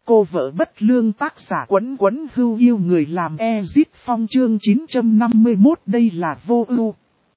Cô vợ bất lương tác giả Quấn Quấn Hưu yêu người làm Ezit Phong chương 951 đây là vô ưu.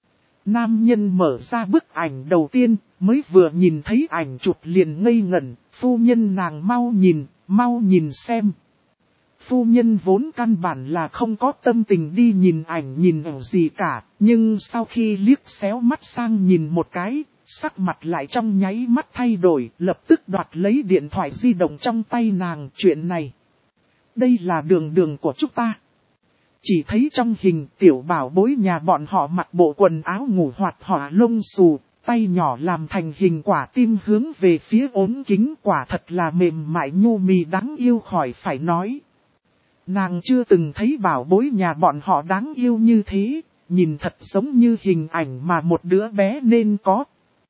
Nam nhân mở ra bức ảnh đầu tiên, mới vừa nhìn thấy ảnh chụp liền ngây ngẩn, phu nhân nàng mau nhìn xem. Phu nhân vốn căn bản là không có tâm tình đi nhìn ảnh ở gì cả, nhưng sau khi liếc xéo mắt sang nhìn một cái, sắc mặt lại trong nháy mắt thay đổi, lập tức đoạt lấy điện thoại di động trong tay nàng. Chuyện này, đây là đường của chúng ta. Chỉ thấy trong hình tiểu bảo bối nhà bọn họ mặc bộ quần áo ngủ hoạt họa lông xù, tay nhỏ làm thành hình quả tim hướng về phía ốm kính, quả thật là mềm mại nhu mì đáng yêu khỏi phải nói. Nàng chưa từng thấy bảo bối nhà bọn họ đáng yêu như thế, nhìn thật giống như hình ảnh mà một đứa bé nên có.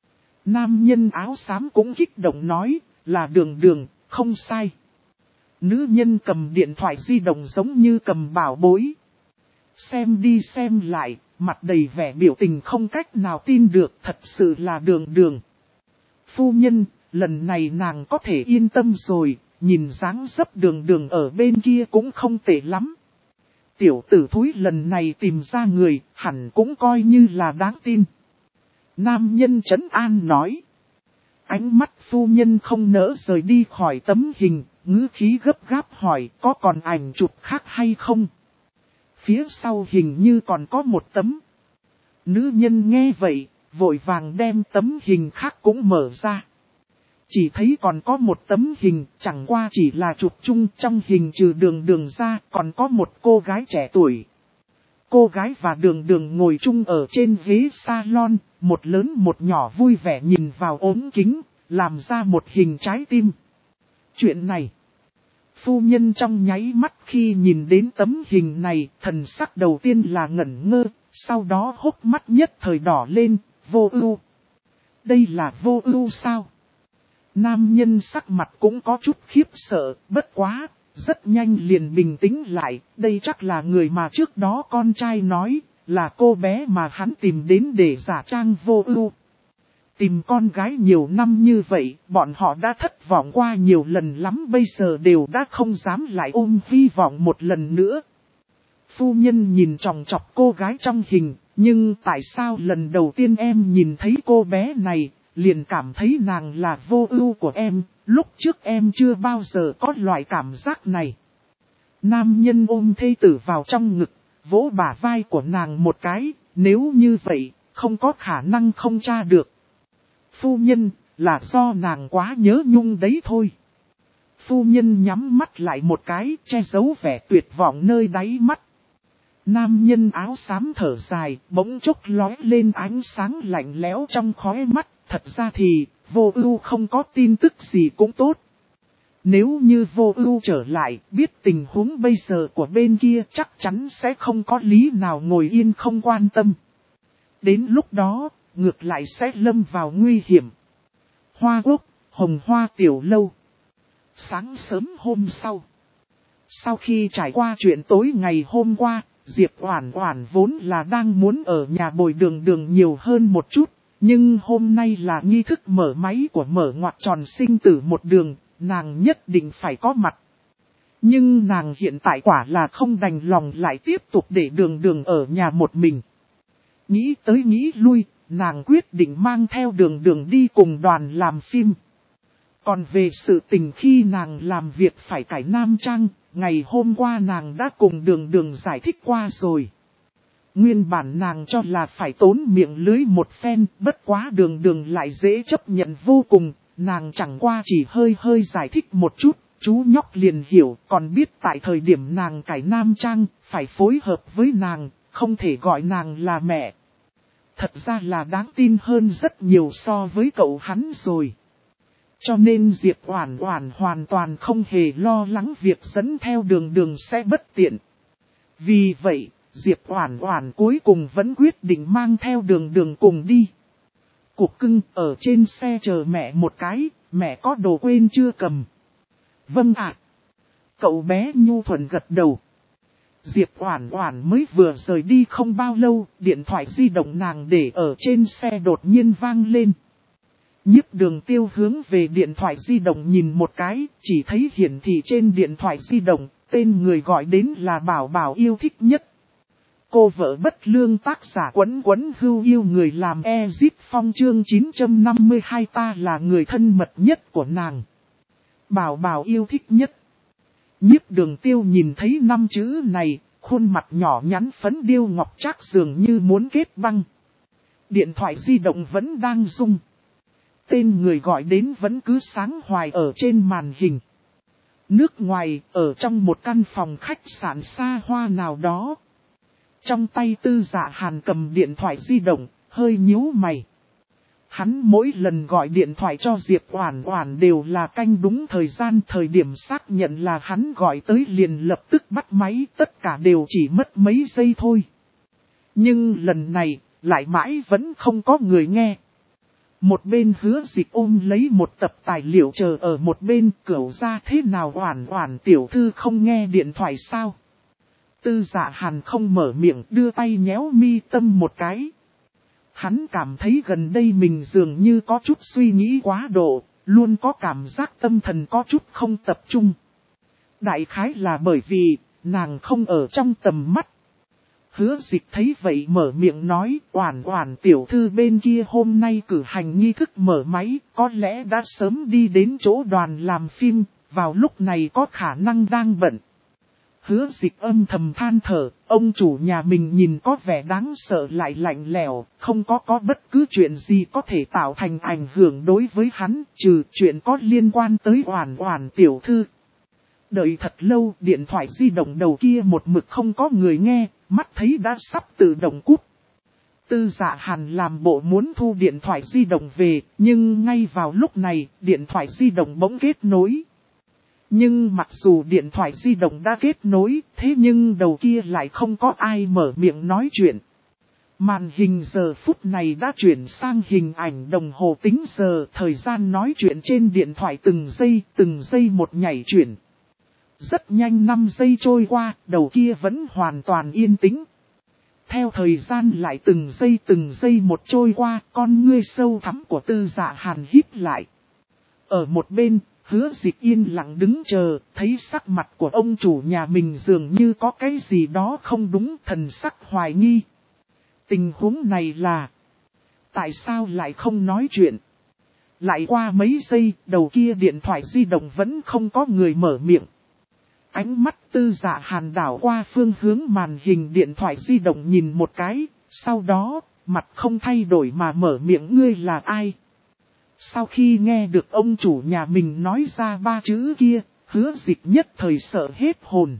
Nam nhân áo xám cũng kích động nói, là đường, không sai. Nữ nhân cầm điện thoại di động giống như cầm bảo bối. Xem đi xem lại, mặt đầy vẻ biểu tình không cách nào tin được, thật sự là đường. Phu nhân, lần này nàng có thể yên tâm rồi, nhìn dáng dấp đường ở bên kia cũng không tệ lắm. Tiểu tử thúi lần này tìm ra người, hẳn cũng coi như là đáng tin. Nam nhân trấn an nói. Ánh mắt phu nhân không nỡ rời đi khỏi tấm hình, ngữ khí gấp gáp hỏi có còn ảnh chụp khác hay không. Phía sau hình như còn có một tấm. Nữ nhân nghe vậy, vội vàng đem tấm hình khác cũng mở ra. Chỉ thấy còn có một tấm hình, chẳng qua chỉ là chụp chung, trong hình trừ đường ra, còn có một cô gái trẻ tuổi. Cô gái và đường ngồi chung ở trên ghế salon, một lớn một nhỏ vui vẻ nhìn vào ốm kính, làm ra một hình trái tim. Chuyện này, phu nhân trong nháy mắt khi nhìn đến tấm hình này, thần sắc đầu tiên là ngẩn ngơ, sau đó hốc mắt nhất thời đỏ lên, vô ưu. Đây là vô ưu sao? Nam nhân sắc mặt cũng có chút khiếp sợ, bất quá, rất nhanh liền bình tĩnh lại, đây chắc là người mà trước đó con trai nói, là cô bé mà hắn tìm đến để giả trang vô ưu. Tìm con gái nhiều năm như vậy, bọn họ đã thất vọng qua nhiều lần lắm, bây giờ đều đã không dám lại ôm hy vọng một lần nữa. Phu nhân nhìn chòng chọc cô gái trong hình, nhưng tại sao lần đầu tiên em nhìn thấy cô bé này, liền cảm thấy nàng là vô ưu của em, lúc trước em chưa bao giờ có loại cảm giác này. Nam nhân ôm thê tử vào trong ngực, vỗ bả vai của nàng một cái, nếu như vậy, không có khả năng không tra được. Phu nhân, là do nàng quá nhớ nhung đấy thôi. Phu nhân nhắm mắt lại một cái, che giấu vẻ tuyệt vọng nơi đáy mắt. Nam nhân áo xám thở dài, bỗng chốc lóe lên ánh sáng lạnh lẽo trong khóe mắt. Thật ra thì, vô ưu không có tin tức gì cũng tốt. Nếu như vô ưu trở lại, biết tình huống bây giờ của bên kia chắc chắn sẽ không có lý nào ngồi yên không quan tâm. Đến lúc đó, ngược lại sẽ lâm vào nguy hiểm. Hoa Quốc, Hồng Hoa Tiểu Lâu. Sáng sớm hôm sau khi trải qua chuyện tối ngày hôm qua, Diệp Oản Oản vốn là đang muốn ở nhà bồi đường nhiều hơn một chút. Nhưng hôm nay là nghi thức mở máy của mở ngoặc tròn sinh tử một đường, nàng nhất định phải có mặt. Nhưng nàng hiện tại quả là không đành lòng lại tiếp tục để đường ở nhà một mình. Nghĩ tới nghĩ lui, nàng quyết định mang theo đường đi cùng đoàn làm phim. Còn về sự tình khi nàng làm việc phải cải nam trang, ngày hôm qua nàng đã cùng đường giải thích qua rồi. Nguyên bản nàng cho là phải tốn miệng lưới một phen, bất quá đường lại dễ chấp nhận vô cùng, nàng chẳng qua chỉ hơi giải thích một chút, chú nhóc liền hiểu, còn biết tại thời điểm nàng cải nam trang, phải phối hợp với nàng, không thể gọi nàng là mẹ. Thật ra là đáng tin hơn rất nhiều so với cậu hắn rồi. Cho nên Diệp Oản Oản hoàn toàn không hề lo lắng việc dẫn theo đường sẽ bất tiện. Vì vậy, Diệp Oản Oản cuối cùng vẫn quyết định mang theo đường cùng đi. Cục cưng ở trên xe chờ mẹ một cái, mẹ có đồ quên chưa cầm. Vâng ạ. Cậu bé nhu thuận gật đầu. Diệp Oản Oản mới vừa rời đi không bao lâu, điện thoại di động nàng để ở trên xe đột nhiên vang lên. Nhiếp Đường Tiêu hướng về điện thoại di động nhìn một cái, chỉ thấy hiển thị trên điện thoại di động, tên người gọi đến là Bảo Bảo yêu thích nhất. Cô vợ bất lương tác giả Quấn Quấn Hưu yêu người làm Ezit Phong chương 952 ta là người thân mật nhất của nàng. Bảo Bảo yêu thích nhất. Nhiếp Đường Tiêu nhìn thấy 5 chữ này, khuôn mặt nhỏ nhắn phấn điêu ngọc trác dường như muốn kết băng. Điện thoại di động vẫn đang rung. Tên người gọi đến vẫn cứ sáng hoài ở trên màn hình. Nước ngoài, ở trong một căn phòng khách sạn xa hoa nào đó. Trong tay Tư Dạ Hàn cầm điện thoại di động, hơi nhíu mày. Hắn mỗi lần gọi điện thoại cho Diệp Oản Oản đều là canh đúng thời gian, thời điểm xác nhận là hắn gọi tới liền lập tức bắt máy, tất cả đều chỉ mất mấy giây thôi. Nhưng lần này, lại mãi vẫn không có người nghe. Một bên Hứa Dịch ôm lấy một tập tài liệu chờ ở một bên, cẩu ra thế nào Oản Oản tiểu thư không nghe điện thoại sao? Tư Dạ Hàn không mở miệng, đưa tay nhéo mi tâm một cái. Hắn cảm thấy gần đây mình dường như có chút suy nghĩ quá độ, luôn có cảm giác tâm thần có chút không tập trung. Đại khái là bởi vì, nàng không ở trong tầm mắt. Hứa Dịch thấy vậy mở miệng nói, Oản Oản tiểu thư bên kia hôm nay cử hành nghi thức mở máy, có lẽ đã sớm đi đến chỗ đoàn làm phim, vào lúc này có khả năng đang bận. Hứa Dịch âm thầm than thở, ông chủ nhà mình nhìn có vẻ đáng sợ lại lạnh lẽo, không có bất cứ chuyện gì có thể tạo thành ảnh hưởng đối với hắn, trừ chuyện có liên quan tới Oản Oản tiểu thư. Đợi thật lâu, điện thoại di động đầu kia một mực không có người nghe, mắt thấy đã sắp tự động cút. Tư Dạ Hàn làm bộ muốn thu điện thoại di động về, nhưng ngay vào lúc này, điện thoại di động bỗng kết nối. Nhưng mặc dù điện thoại di động đã kết nối, thế nhưng đầu kia lại không có ai mở miệng nói chuyện. Màn hình giờ phút này đã chuyển sang hình ảnh đồng hồ tính giờ, thời gian nói chuyện trên điện thoại từng giây một nhảy chuyển. Rất nhanh 5 giây trôi qua, đầu kia vẫn hoàn toàn yên tĩnh. Theo thời gian lại từng giây một trôi qua, con ngươi sâu thẳm của Tư Dạ Hàn hít lại. Ở một bên, Hứa Dịch yên lặng đứng chờ, thấy sắc mặt của ông chủ nhà mình dường như có cái gì đó không đúng, thần sắc hoài nghi. Tình huống này là, tại sao lại không nói chuyện? Lại qua mấy giây, đầu kia điện thoại di động vẫn không có người mở miệng. Ánh mắt Tư Dạ Hàn đảo qua phương hướng màn hình điện thoại di động nhìn một cái, sau đó, mặt không thay đổi mà mở miệng ngươi là ai? Sau khi nghe được ông chủ nhà mình nói ra 3 chữ kia, Hứa Dịch nhất thời sợ hết hồn.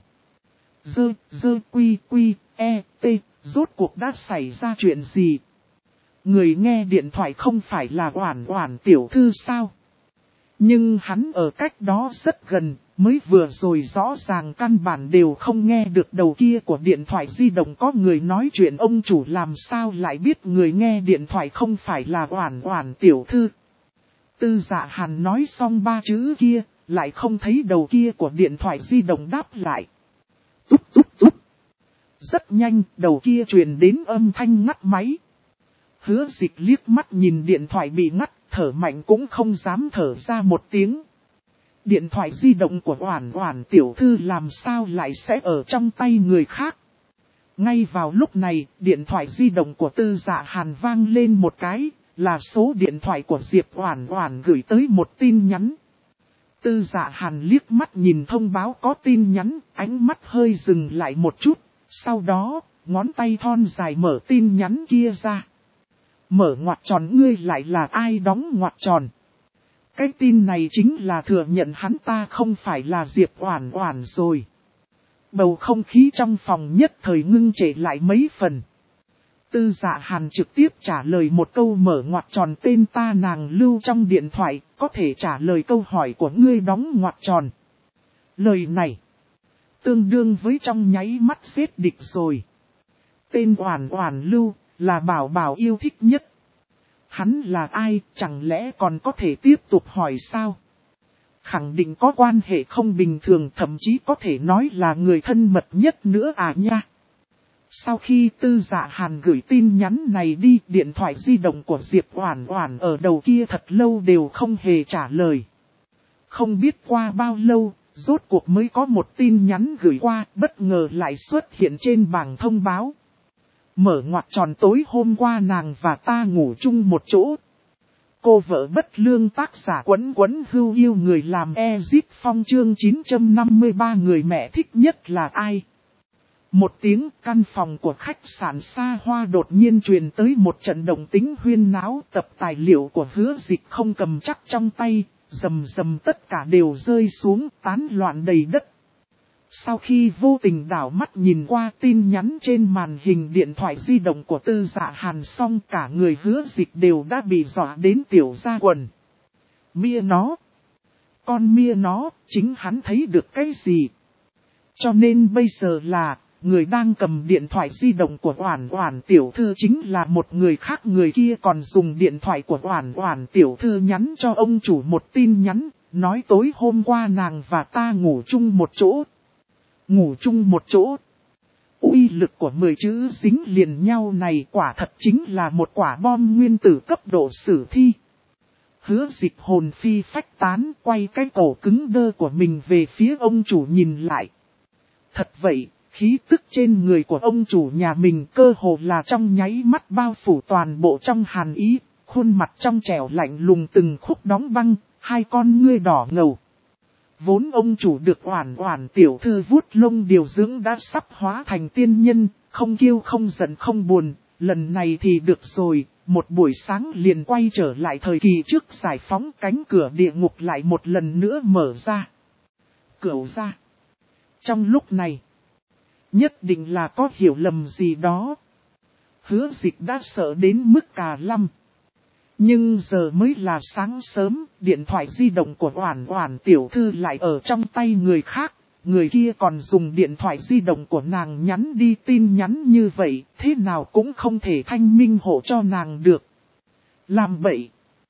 Quy, rốt cuộc đã xảy ra chuyện gì? Người nghe điện thoại không phải là Oản Oản tiểu thư sao? Nhưng hắn ở cách đó rất gần, mới vừa rồi rõ ràng căn bản đều không nghe được đầu kia của điện thoại di động có người nói chuyện, ông chủ làm sao lại biết người nghe điện thoại không phải là Oản Oản tiểu thư. Tư Dạ Hàn nói xong 3 chữ kia, lại không thấy đầu kia của điện thoại di động đáp lại. Túp túp túp. Rất nhanh, đầu kia truyền đến âm thanh ngắt máy. Hứa Dịch liếc mắt nhìn điện thoại bị ngắt, thở mạnh cũng không dám thở ra một tiếng. Điện thoại di động của Oản Oản tiểu thư làm sao lại sẽ ở trong tay người khác. Ngay vào lúc này, điện thoại di động của Tư Dạ Hàn vang lên một cái, là số điện thoại của Diệp Oản Oản gửi tới một tin nhắn. Tư Dạ Hàn liếc mắt nhìn thông báo có tin nhắn, ánh mắt hơi dừng lại một chút, sau đó, ngón tay thon dài mở tin nhắn kia ra. Mở ngoặc tròn ngươi lại là ai đóng ngoặc tròn. Cái tin này chính là thừa nhận hắn ta không phải là Diệp Oản Oản rồi. Bầu không khí trong phòng nhất thời ngưng trệ lại mấy phần. Tư Dạ Hàn trực tiếp trả lời một câu mở ngoặc tròn tên ta nàng lưu trong điện thoại, có thể trả lời câu hỏi của ngươi đóng ngoặc tròn. Lời này, tương đương với trong nháy mắt giết địch rồi. Tên Oản Oản lưu, là Bảo Bảo yêu thích nhất. Hắn là ai, chẳng lẽ còn có thể tiếp tục hỏi sao? Khẳng định có quan hệ không bình thường, thậm chí có thể nói là người thân mật nhất nữa à nha. Sau khi Tư Dạ Hàn gửi tin nhắn này đi, điện thoại di động của Diệp Oản Oản ở đầu kia thật lâu đều không hề trả lời. Không biết qua bao lâu, rốt cuộc mới có một tin nhắn gửi qua, bất ngờ lại xuất hiện trên bảng thông báo. Mở ngoặc tròn tối hôm qua nàng và ta ngủ chung một chỗ. Cô vợ bất lương tác giả Quấn Quấn Hưu yêu người làm Ezip Phong chương 953 người mẹ thích nhất là ai? Một tiếng căn phòng của khách sạn xa hoa đột nhiên truyền tới một trận động tĩnh huyên náo, tập tài liệu của Hứa Dịch không cầm chắc trong tay, rầm rầm tất cả đều rơi xuống tán loạn đầy đất. Sau khi vô tình đảo mắt nhìn qua tin nhắn trên màn hình điện thoại di động của Tư Dạ Hàn xong, cả người Hứa Dịch đều đã bị dọa đến tiểu ra quần. Mia nó! Con mia nó, chính hắn thấy được cái gì? Cho nên bây giờ là, người đang cầm điện thoại di động của Oản Oản tiểu thư chính là một người khác, người kia còn dùng điện thoại của Oản Oản tiểu thư nhắn cho ông chủ một tin nhắn, nói tối hôm qua nàng và ta ngủ chung một chỗ. Ngủ chung một chỗ. Uy lực của 10 chữ dính liền nhau này quả thật chính là một quả bom nguyên tử cấp độ sử thi. Hứa Dịch hồn phi phách tán, quay cái cổ cứng đơ của mình về phía ông chủ nhìn lại. Thật vậy, khí tức trên người của ông chủ nhà mình cơ hồ là trong nháy mắt bao phủ toàn bộ trong hàn ý, khuôn mặt trong trẻo lạnh lùng từng khúc đóng băng, hai con ngươi đỏ ngầu. Vốn ông chủ được Oản Oản tiểu thư vuốt lông điều dưỡng đã sắp hóa thành tiên nhân, không kiêu không giận không buồn, lần này thì được rồi, một buổi sáng liền quay trở lại thời kỳ trước, giải phóng cánh cửa địa ngục lại một lần nữa mở ra. Cửu ra. Trong lúc này, nhất định là có hiểu lầm gì đó. Hứa Dịch đã sợ đến mức cà lăm. Nhưng giờ mới là sáng sớm, điện thoại di động của Oản Oản tiểu thư lại ở trong tay người khác, người kia còn dùng điện thoại di động của nàng nhắn đi tin nhắn như vậy, thế nào cũng không thể thanh minh hộ cho nàng được. Làm vậy,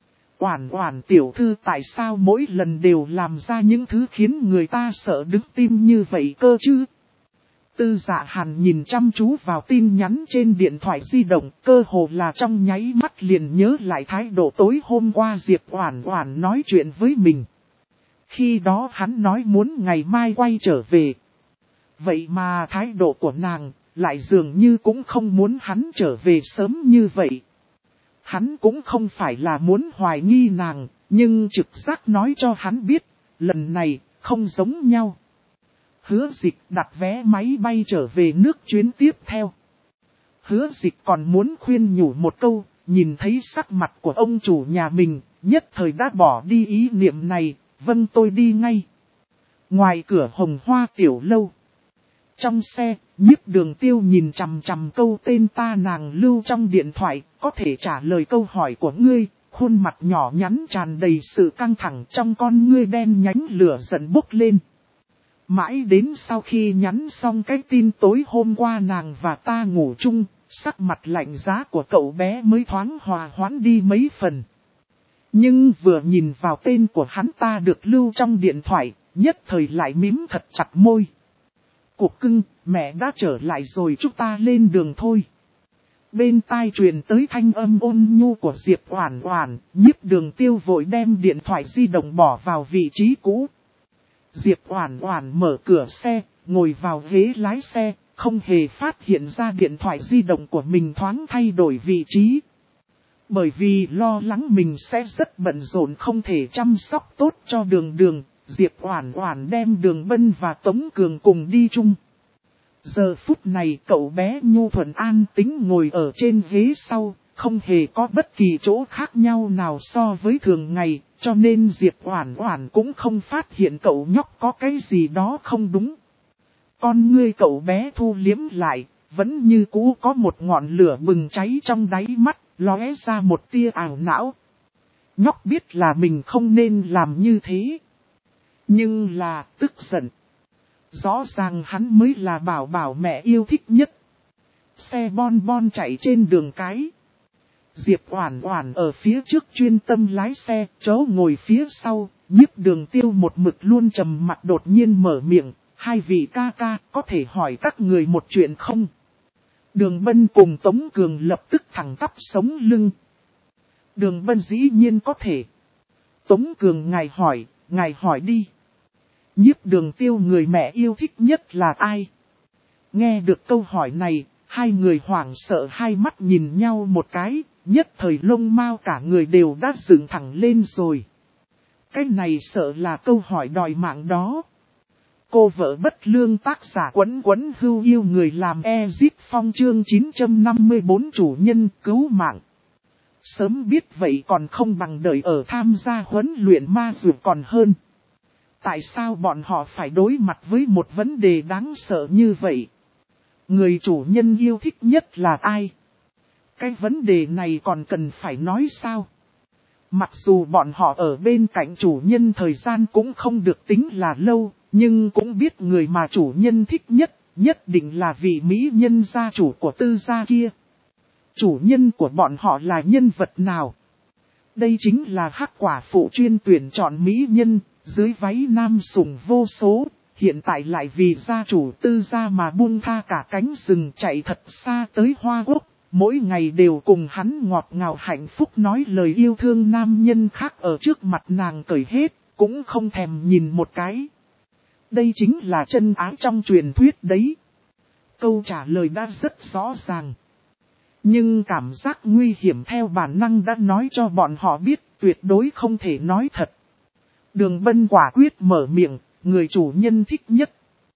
Oản Oản tiểu thư tại sao mỗi lần đều làm ra những thứ khiến người ta sợ đứng tim như vậy cơ chứ? Tư Dạ Hàn nhìn chăm chú vào tin nhắn trên điện thoại di động, cơ hồ là trong nháy mắt liền nhớ lại thái độ tối hôm qua Diệp Oản Oản nói chuyện với mình. Khi đó hắn nói muốn ngày mai quay trở về. Vậy mà thái độ của nàng lại dường như cũng không muốn hắn trở về sớm như vậy. Hắn cũng không phải là muốn hoài nghi nàng, nhưng trực giác nói cho hắn biết, lần này không giống nhau. Hứa Dịch đặt vé máy bay trở về nước chuyến tiếp theo. Hứa Dịch còn muốn khuyên nhủ một câu, nhìn thấy sắc mặt của ông chủ nhà mình, nhất thời đã bỏ đi ý niệm này, vâng tôi đi ngay. Ngoài cửa Hồng Hoa tiểu lâu. Trong xe, Nhiếp Đường Tiêu nhìn chằm chằm câu tên ta nàng lưu trong điện thoại, có thể trả lời câu hỏi của ngươi, khuôn mặt nhỏ nhắn tràn đầy sự căng thẳng, trong con ngươi đen nhánh lửa giận bốc lên. Mãi đến sau khi nhắn xong cái tin tối hôm qua nàng và ta ngủ chung, sắc mặt lạnh giá của cậu bé mới thoáng hòa hoãn đi mấy phần. Nhưng vừa nhìn vào tên của hắn ta được lưu trong điện thoại, nhất thời lại mím thật chặt môi. Cục cưng, mẹ đã trở lại rồi, chúng ta lên đường thôi. Bên tai truyền tới thanh âm ôn nhu của Diệp Oản Oản, Nhiếp Đường Tiêu vội đem điện thoại di động bỏ vào vị trí cũ. Diệp Oản Oản mở cửa xe, ngồi vào ghế lái xe, không hề phát hiện ra điện thoại di động của mình thoáng thay đổi vị trí. Bởi vì lo lắng mình sẽ rất bận rộn không thể chăm sóc tốt cho Đường, Diệp Oản Oản đem Đường Bân và Tống Cường cùng đi chung. Giờ phút này cậu bé nhu thuận an tĩnh ngồi ở trên ghế sau, không hề có bất kỳ chỗ khác nhau nào so với thường ngày, cho nên Diệp Oản Oản cũng không phát hiện cậu nhóc có cái gì đó không đúng. Con ngươi cậu bé thu liếm lại, vẫn như cũ có một ngọn lửa bừng cháy trong đáy mắt, lóe ra một tia ảo não. Nhóc biết là mình không nên làm như thế. Nhưng là tức giận. Rõ ràng hắn mới là bảo bảo mẹ yêu thích nhất. Xe bon bon chạy trên đường cái. Diệp Oản Oản ở phía trước chuyên tâm lái xe, chỗ ngồi phía sau, Nhiếp Đường Tiêu một mực luôn trầm mặc đột nhiên mở miệng, hai vị ca ca có thể hỏi các người một chuyện không? Đường Bân cùng Tống Cường lập tức thẳng tắp sống lưng. Đường Bân dĩ nhiên có thể. Tống Cường ngài hỏi đi. Nhiếp Đường Tiêu người mẹ yêu thích nhất là ai? Nghe được câu hỏi này, hai người hoảng sợ hai mắt nhìn nhau một cái, nhất thời lông mao cả người đều đã dựng thẳng lên rồi. Cái này sợ là câu hỏi đòi mạng đó. Cô vợ bất lương tác giả Quấn Quấn Hưu yêu người làm Ezip Phong chương 954 chủ nhân cứu mạng. Sớm biết vậy còn không bằng đợi ở tham gia huấn luyện ma dược còn hơn. Tại sao bọn họ phải đối mặt với một vấn đề đáng sợ như vậy? Người chủ nhân yêu thích nhất là ai? Cái vấn đề này còn cần phải nói sao? Mặc dù bọn họ ở bên cạnh chủ nhân thời gian cũng không được tính là lâu, nhưng cũng biết người mà chủ nhân thích nhất định là vị mỹ nhân gia chủ của Tư gia kia. Chủ nhân của bọn họ là nhân vật nào? Đây chính là Hắc Quả Phụ chuyên tuyển chọn mỹ nhân, dưới váy nam sủng vô số, hiện tại lại vì gia chủ Tư gia mà buông tha cả cánh rừng chạy thật xa tới Hoa Quốc. Mỗi ngày đều cùng hắn ngọt ngào hạnh phúc nói lời yêu thương nam nhân khác ở trước mặt nàng cởi hết, cũng không thèm nhìn một cái. Đây chính là chân ái trong truyền thuyết đấy. Câu trả lời đã rất rõ ràng. Nhưng cảm giác nguy hiểm theo bản năng đã nói cho bọn họ biết tuyệt đối không thể nói thật. Đường Bân quả quyết mở miệng, người chủ nhân thích nhất.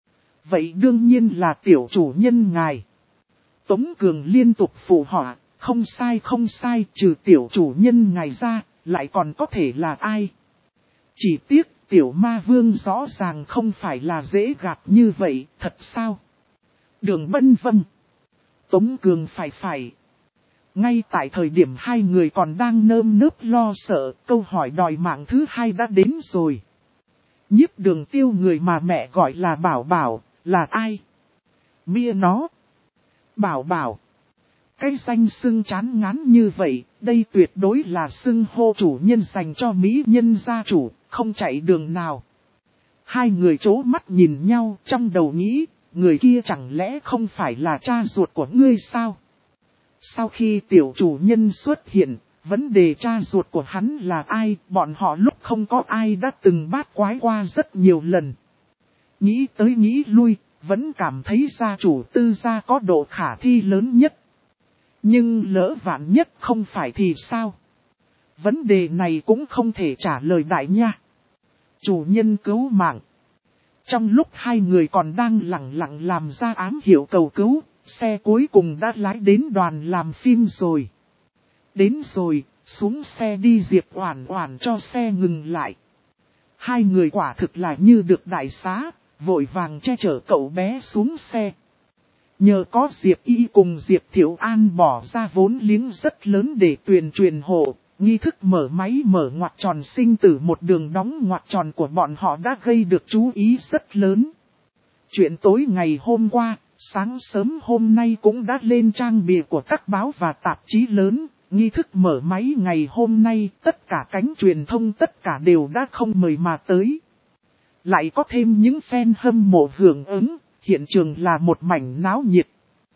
Vậy đương nhiên là tiểu chủ nhân ngài. Tống Cường liên tục phụ họa, không sai, trừ tiểu chủ nhân ngài ra, lại còn có thể là ai. Chỉ tiếc tiểu ma vương rõ ràng không phải là dễ gạt như vậy, thật sao? Đường Bân vâng. Tống Cường phải. Ngay tại thời điểm hai người còn đang nơm nớp lo sợ, câu hỏi đòi mạng thứ hai đã đến rồi. Nhiếp Đường Tiêu người mà mẹ gọi là Bảo Bảo, là ai? Mia nó. Bảo Bảo. Cái danh xưng chán ngán như vậy, đây tuyệt đối là xưng hô chủ nhân dành cho mỹ nhân gia chủ, không chạy đường nào. Hai người chố mắt nhìn nhau trong đầu nghĩ, người kia chẳng lẽ không phải là cha ruột của ngươi sao? Sau khi tiểu chủ nhân xuất hiện, vấn đề cha ruột của hắn là ai, bọn họ lúc không có ai đã từng bát quái qua rất nhiều lần. Nghĩ tới nghĩ lui, vẫn cảm thấy gia chủ Tư gia có độ khả thi lớn nhất. Nhưng lỡ vạn nhất không phải thì sao? Vấn đề này cũng không thể trả lời đại nha. Chủ nhân cứu mạng. Trong lúc hai người còn đang lặng lặng làm ra ám hiệu cầu cứu, xe cuối cùng đã lái đến đoàn làm phim rồi. Đến rồi, xuống xe đi. Diệp Oản Oản cho xe ngừng lại. Hai người quả thực là như được đại xá, vội vàng che chở cậu bé xuống xe. Nhờ có Diệp Y cùng Diệp Thiệu An bỏ ra vốn liếng rất lớn để truyền hộ, nghi thức mở máy mở ngoặc tròn sinh tử một đường đóng ngoặc tròn của bọn họ đã gây được chú ý rất lớn. Chuyện tối ngày hôm qua, sáng sớm hôm nay cũng đã lên trang bìa của các báo và tạp chí lớn. Nghi thức mở máy ngày hôm nay, tất cả cánh truyền thông tất cả đều đã không mời mà tới. Lại có thêm những fan hâm mộ hưởng ứng, hiện trường là một mảnh náo nhiệt.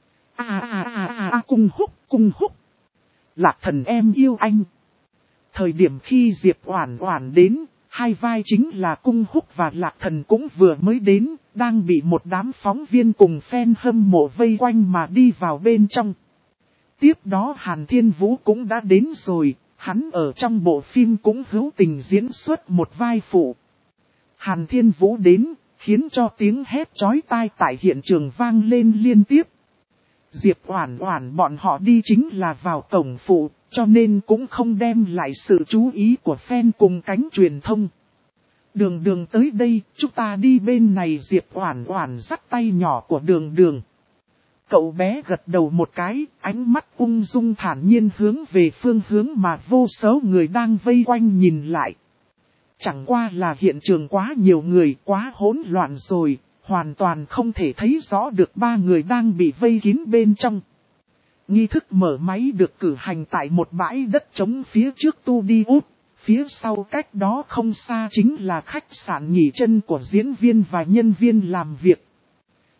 Cung húc. Lạc Thần em yêu anh. Thời điểm khi Diệp Oản Oản đến, hai vai chính là Cung Húc và Lạc Thần cũng vừa mới đến, đang bị một đám phóng viên cùng fan hâm mộ vây quanh mà đi vào bên trong. Tiếp đó Hàn Thiên Vũ cũng đã đến rồi, hắn ở trong bộ phim cũng hữu tình diễn xuất một vai phụ. Hàn Thiên Vũ đến, khiến cho tiếng hét chói tai tại hiện trường vang lên liên tiếp. Diệp Oản Oản bọn họ đi chính là vào cổng phụ, cho nên cũng không đem lại sự chú ý của fan cùng cánh truyền thông. Đường tới đây, chúng ta đi bên này. Diệp Oản Oản dắt tay nhỏ của Đường. Cậu bé gật đầu một cái, ánh mắt ung dung thản nhiên hướng về phương hướng mà vô số người đang vây quanh nhìn lại. Chẳng qua là hiện trường quá nhiều người, quá hỗn loạn rồi, hoàn toàn không thể thấy rõ được ba người đang bị vây kín bên trong. Nghi thức mở máy được cử hành tại một bãi đất trống phía trước tu đi út, phía sau cách đó không xa chính là khách sạn nghỉ chân của diễn viên và nhân viên làm việc.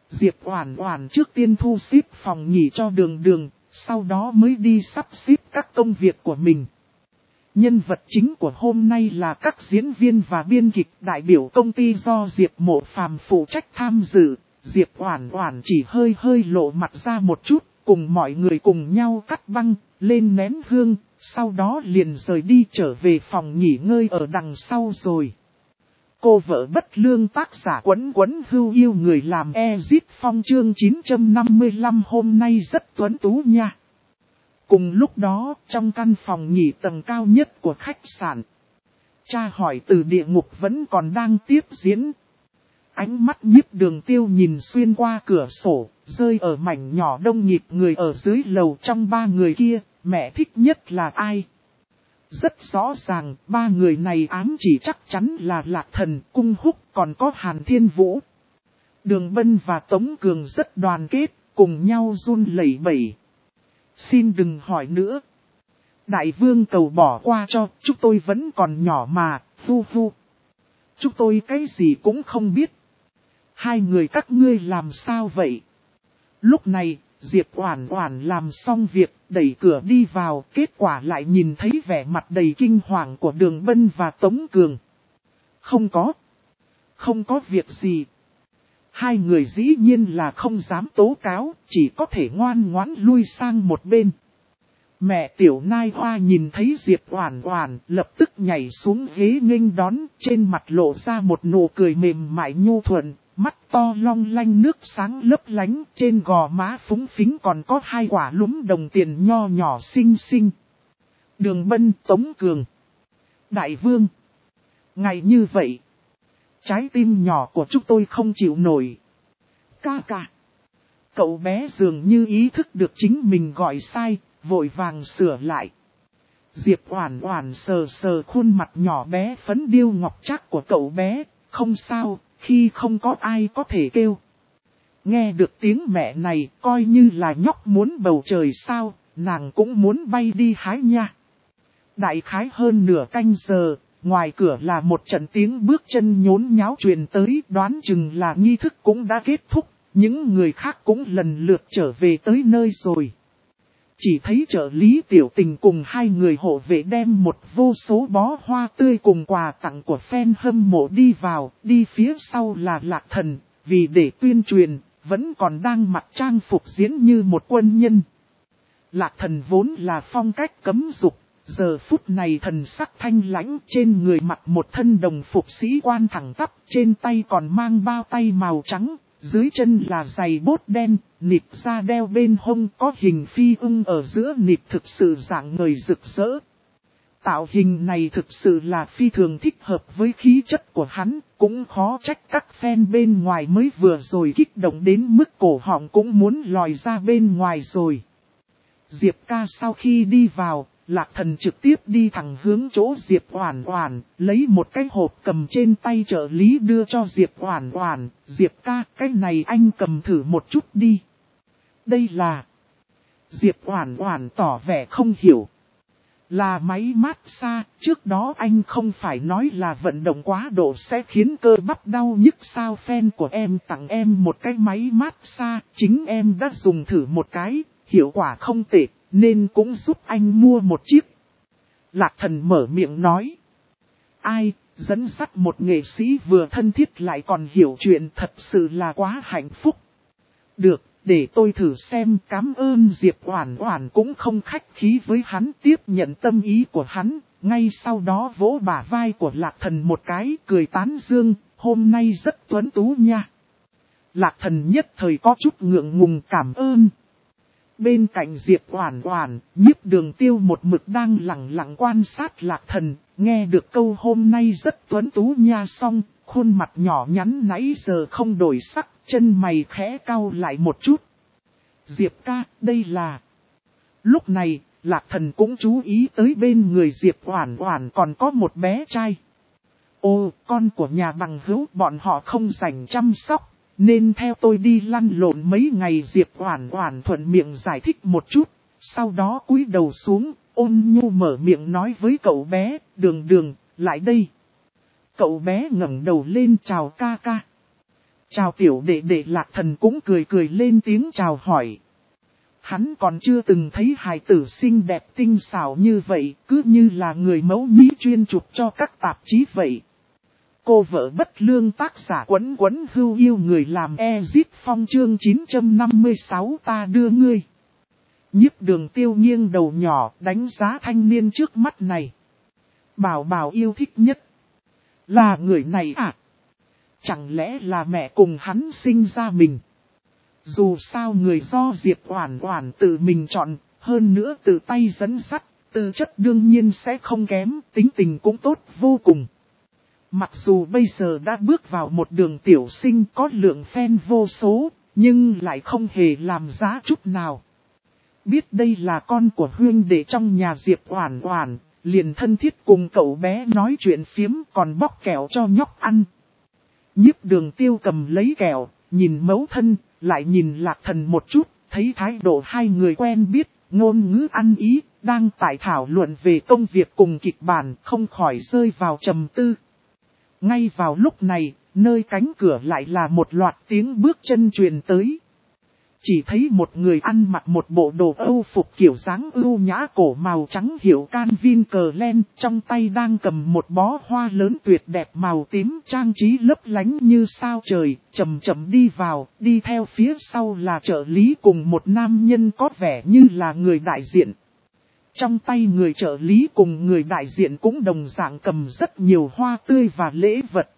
Diệp Oản Oản trước tiên thu xếp phòng nghỉ cho Đường Đường, sau đó mới đi sắp xếp các công việc của mình. Nhân vật chính của hôm nay là các diễn viên và biên kịch đại biểu công ty do Diệp Mộ Phàm phụ trách tham dự. Diệp Oản Oản chỉ hơi lộ mặt ra một chút, cùng mọi người cùng nhau cắt băng, lên nén hương, sau đó liền rời đi trở về phòng nghỉ ngơi ở đằng sau rồi. Cô vợ bất lương tác giả Quấn Quấn Hưu yêu người làm Ezit Phong chương 955 hôm nay rất tuấn tú nha. Cùng lúc đó, trong căn phòng nghỉ tầng cao nhất của khách sạn, Tra hỏi từ địa ngục vẫn còn đang tiếp diễn. Ánh mắt Nhiếp Đường Tiêu nhìn xuyên qua cửa sổ, rơi ở mảnh nhỏ đông nghịt người ở dưới lầu. Trong ba người kia, mẹ thích nhất là ai? Rất rõ ràng, ba người này ám chỉ chắc chắn là Lạc Thần, Cung Húc, còn có Hàn Thiên Vũ. Đường Bân và Tống Cường rất đoàn kết, cùng nhau run lẩy bẩy. Xin đừng hỏi nữa. Đại vương cầu bỏ qua cho, chúng tôi vẫn còn nhỏ mà, hu hu. Chúng tôi cái gì cũng không biết. Hai người các ngươi làm sao vậy? Lúc này, Diệp Oản Oản làm xong việc, đẩy cửa đi vào, kết quả lại nhìn thấy vẻ mặt đầy kinh hoàng của Đường Bân và Tống Cường. Không có việc gì. Hai người dĩ nhiên là không dám tố cáo, chỉ có thể ngoan ngoãn lui sang một bên. Mẹ Tiểu Nai Hoa nhìn thấy Diệp Oản Oản, lập tức nhảy xuống ghế nghênh đón, trên mặt lộ ra một nụ cười mềm mại nhu thuận, mắt to long lanh nước sáng lấp lánh, trên gò má phúng phính còn có hai quả lúm đồng tiền nho nhỏ xinh xinh. Đường Bân, Tống Cường. Đại vương. Ngày như vậy, trái tim nhỏ của chúng tôi không chịu nổi. Ca ca. Cậu bé dường như ý thức được chính mình gọi sai, vội vàng sửa lại. Diệp Oản Oản sờ sờ khuôn mặt nhỏ bé phấn điêu ngọc trác của cậu bé, không sao, khi không có ai có thể kêu. Nghe được tiếng mẹ này, coi như là nhóc muốn bầu trời sao, nàng cũng muốn bay đi hái nha. Đại khái hơn nửa canh giờ, ngoài cửa là một trận tiếng bước chân nhốn nháo truyền tới, đoán chừng là nghi thức cũng đã kết thúc, những người khác cũng lần lượt trở về tới nơi rồi. Chỉ thấy trợ lý Tiểu Tình cùng hai người hộ vệ đem một vô số bó hoa tươi cùng quà tặng của fan hâm mộ đi vào, đi phía sau là Lạc Thần, vì để tuyên truyền, vẫn còn đang mặc trang phục diễn như một quân nhân. Lạc Thần vốn là phong cách cấm dục, giờ phút này thần sắc thanh lãnh, trên người mặc một thân đồng phục sĩ quan thẳng tắp, trên tay còn mang bao tay màu trắng. Dưới chân là giày bốt đen, nịt da đeo bên hông có hình phi ưng ở giữa nịt thực sự rạng ngời rực rỡ. Tạo hình này thực sự là phi thường thích hợp với khí chất của hắn, cũng khó trách các fan bên ngoài mới vừa rồi kích động đến mức cổ họng cũng muốn lòi ra bên ngoài rồi. Diệp ca sau khi đi vào, Lạc Thần trực tiếp đi thẳng hướng chỗ Diệp Oản Oản, lấy một cái hộp cầm trên tay trợ lý đưa cho Diệp Oản Oản. Diệp ca, cái này anh cầm thử một chút đi. Đây là... Diệp Oản Oản tỏ vẻ không hiểu. Là máy massage, trước đó anh không phải nói là vận động quá độ sẽ khiến cơ bắp đau nhức sao? Fan của em tặng em một cái máy massage, chính em đã dùng thử một cái, hiệu quả không tệ. Nên cũng giúp anh mua một chiếc. Lạc Thần mở miệng nói. Ai, dẫn dắt một nghệ sĩ vừa thân thiết lại còn hiểu chuyện, thật sự là quá hạnh phúc. Được, để tôi thử xem. Cảm ơn. Diệp Oản Oản cũng không khách khí với hắn, tiếp nhận tâm ý của hắn. Ngay sau đó vỗ bả vai của Lạc Thần một cái, cười tán dương, hôm nay rất tuấn tú nha. Lạc Thần nhất thời có chút ngượng ngùng cảm ơn. Bên cạnh Diệp Oản Oản, Nhiếp Đường Tiêu một mực đang lặng lặng quan sát Lạc Thần, nghe được câu hôm nay rất tuấn tú nha xong, khuôn mặt nhỏ nhắn nãy giờ không đổi sắc, chân mày khẽ cau lại một chút. Diệp ca, đây là... Lúc này, Lạc Thần cũng chú ý tới bên người Diệp Oản Oản còn có một bé trai. Ô, con của nhà bằng hữu, bọn họ không rảnh chăm sóc. Nên theo tôi đi lăn lộn mấy ngày. Diệp Oản Oản thuận miệng giải thích một chút, sau đó cúi đầu xuống, ôn nhu mở miệng nói với cậu bé, Đường Đường, lại đây. Cậu bé ngẩng đầu lên chào ca ca. Chào tiểu đệ đệ Lạc Thần cũng cười cười lên tiếng chào hỏi. Hắn còn chưa từng thấy hài tử xinh đẹp tinh xảo như vậy, cứ như là người mẫu nhí chuyên chụp cho các tạp chí vậy. Cô vợ bất lương tác giả Quấn Quấn Hưu yêu người làm Ezit Phong chương 956 ta đưa ngươi. Nhiếp Đường Tiêu nghiêng đầu nhỏ đánh giá thanh niên trước mắt này. Bảo Bảo yêu thích nhất là người này à? Chẳng lẽ là mẹ cùng hắn sinh ra mình? Dù sao người do Diệp Oản Oản tự mình chọn, hơn nữa tự tay dẫn dắt, tư chất đương nhiên sẽ không kém, tính tình cũng tốt vô cùng. Mặc dù bây giờ đã bước vào một đường tiểu sinh có lượng fan vô số, nhưng lại không hề làm giá chút nào. Biết đây là con của huynh đệ trong nhà Diệp Oản Oản, liền thân thiết cùng cậu bé nói chuyện phiếm còn bóc kẹo cho nhóc ăn. Nhiếp Đường Tiêu cầm lấy kẹo, nhìn mẫu thân, lại nhìn Lạc Thần một chút, thấy thái độ hai người quen biết, ngôn ngữ ăn ý, đang tại thảo luận về công việc cùng kịch bản, không khỏi rơi vào trầm tư. Ngay vào lúc này, nơi cánh cửa lại là một loạt tiếng bước chân truyền tới. Chỉ thấy một người ăn mặc một bộ đồ Âu phục kiểu dáng ưu nhã cổ màu trắng hiệu Calvin Klein, trong tay đang cầm một bó hoa lớn tuyệt đẹp màu tím trang trí lấp lánh như sao trời, chậm chậm đi vào, đi theo phía sau là trợ lý cùng một nam nhân có vẻ như là người đại diện. Trong tay người trợ lý cùng người đại diện cũng đồng dạng cầm rất nhiều hoa tươi và lễ vật.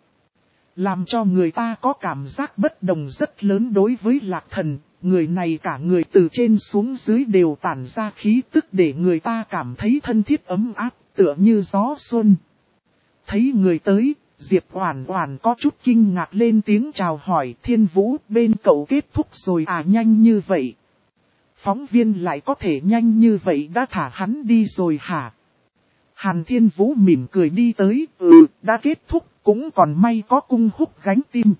Làm cho người ta có cảm giác bất đồng rất lớn đối với Lạc Thần, người này cả người từ trên xuống dưới đều tản ra khí tức để người ta cảm thấy thân thiết ấm áp, tựa như gió xuân. Thấy người tới, Diệp Oản Oản có chút kinh ngạc lên tiếng chào hỏi Thiên Vũ bên cậu kết thúc rồi à nhanh như vậy. Phóng viên lại có thể nhanh như vậy đã thả hắn đi rồi hả? Hàn Thiên Vũ mỉm cười đi tới, đã kết thúc, cũng còn may có cung húc gánh tim.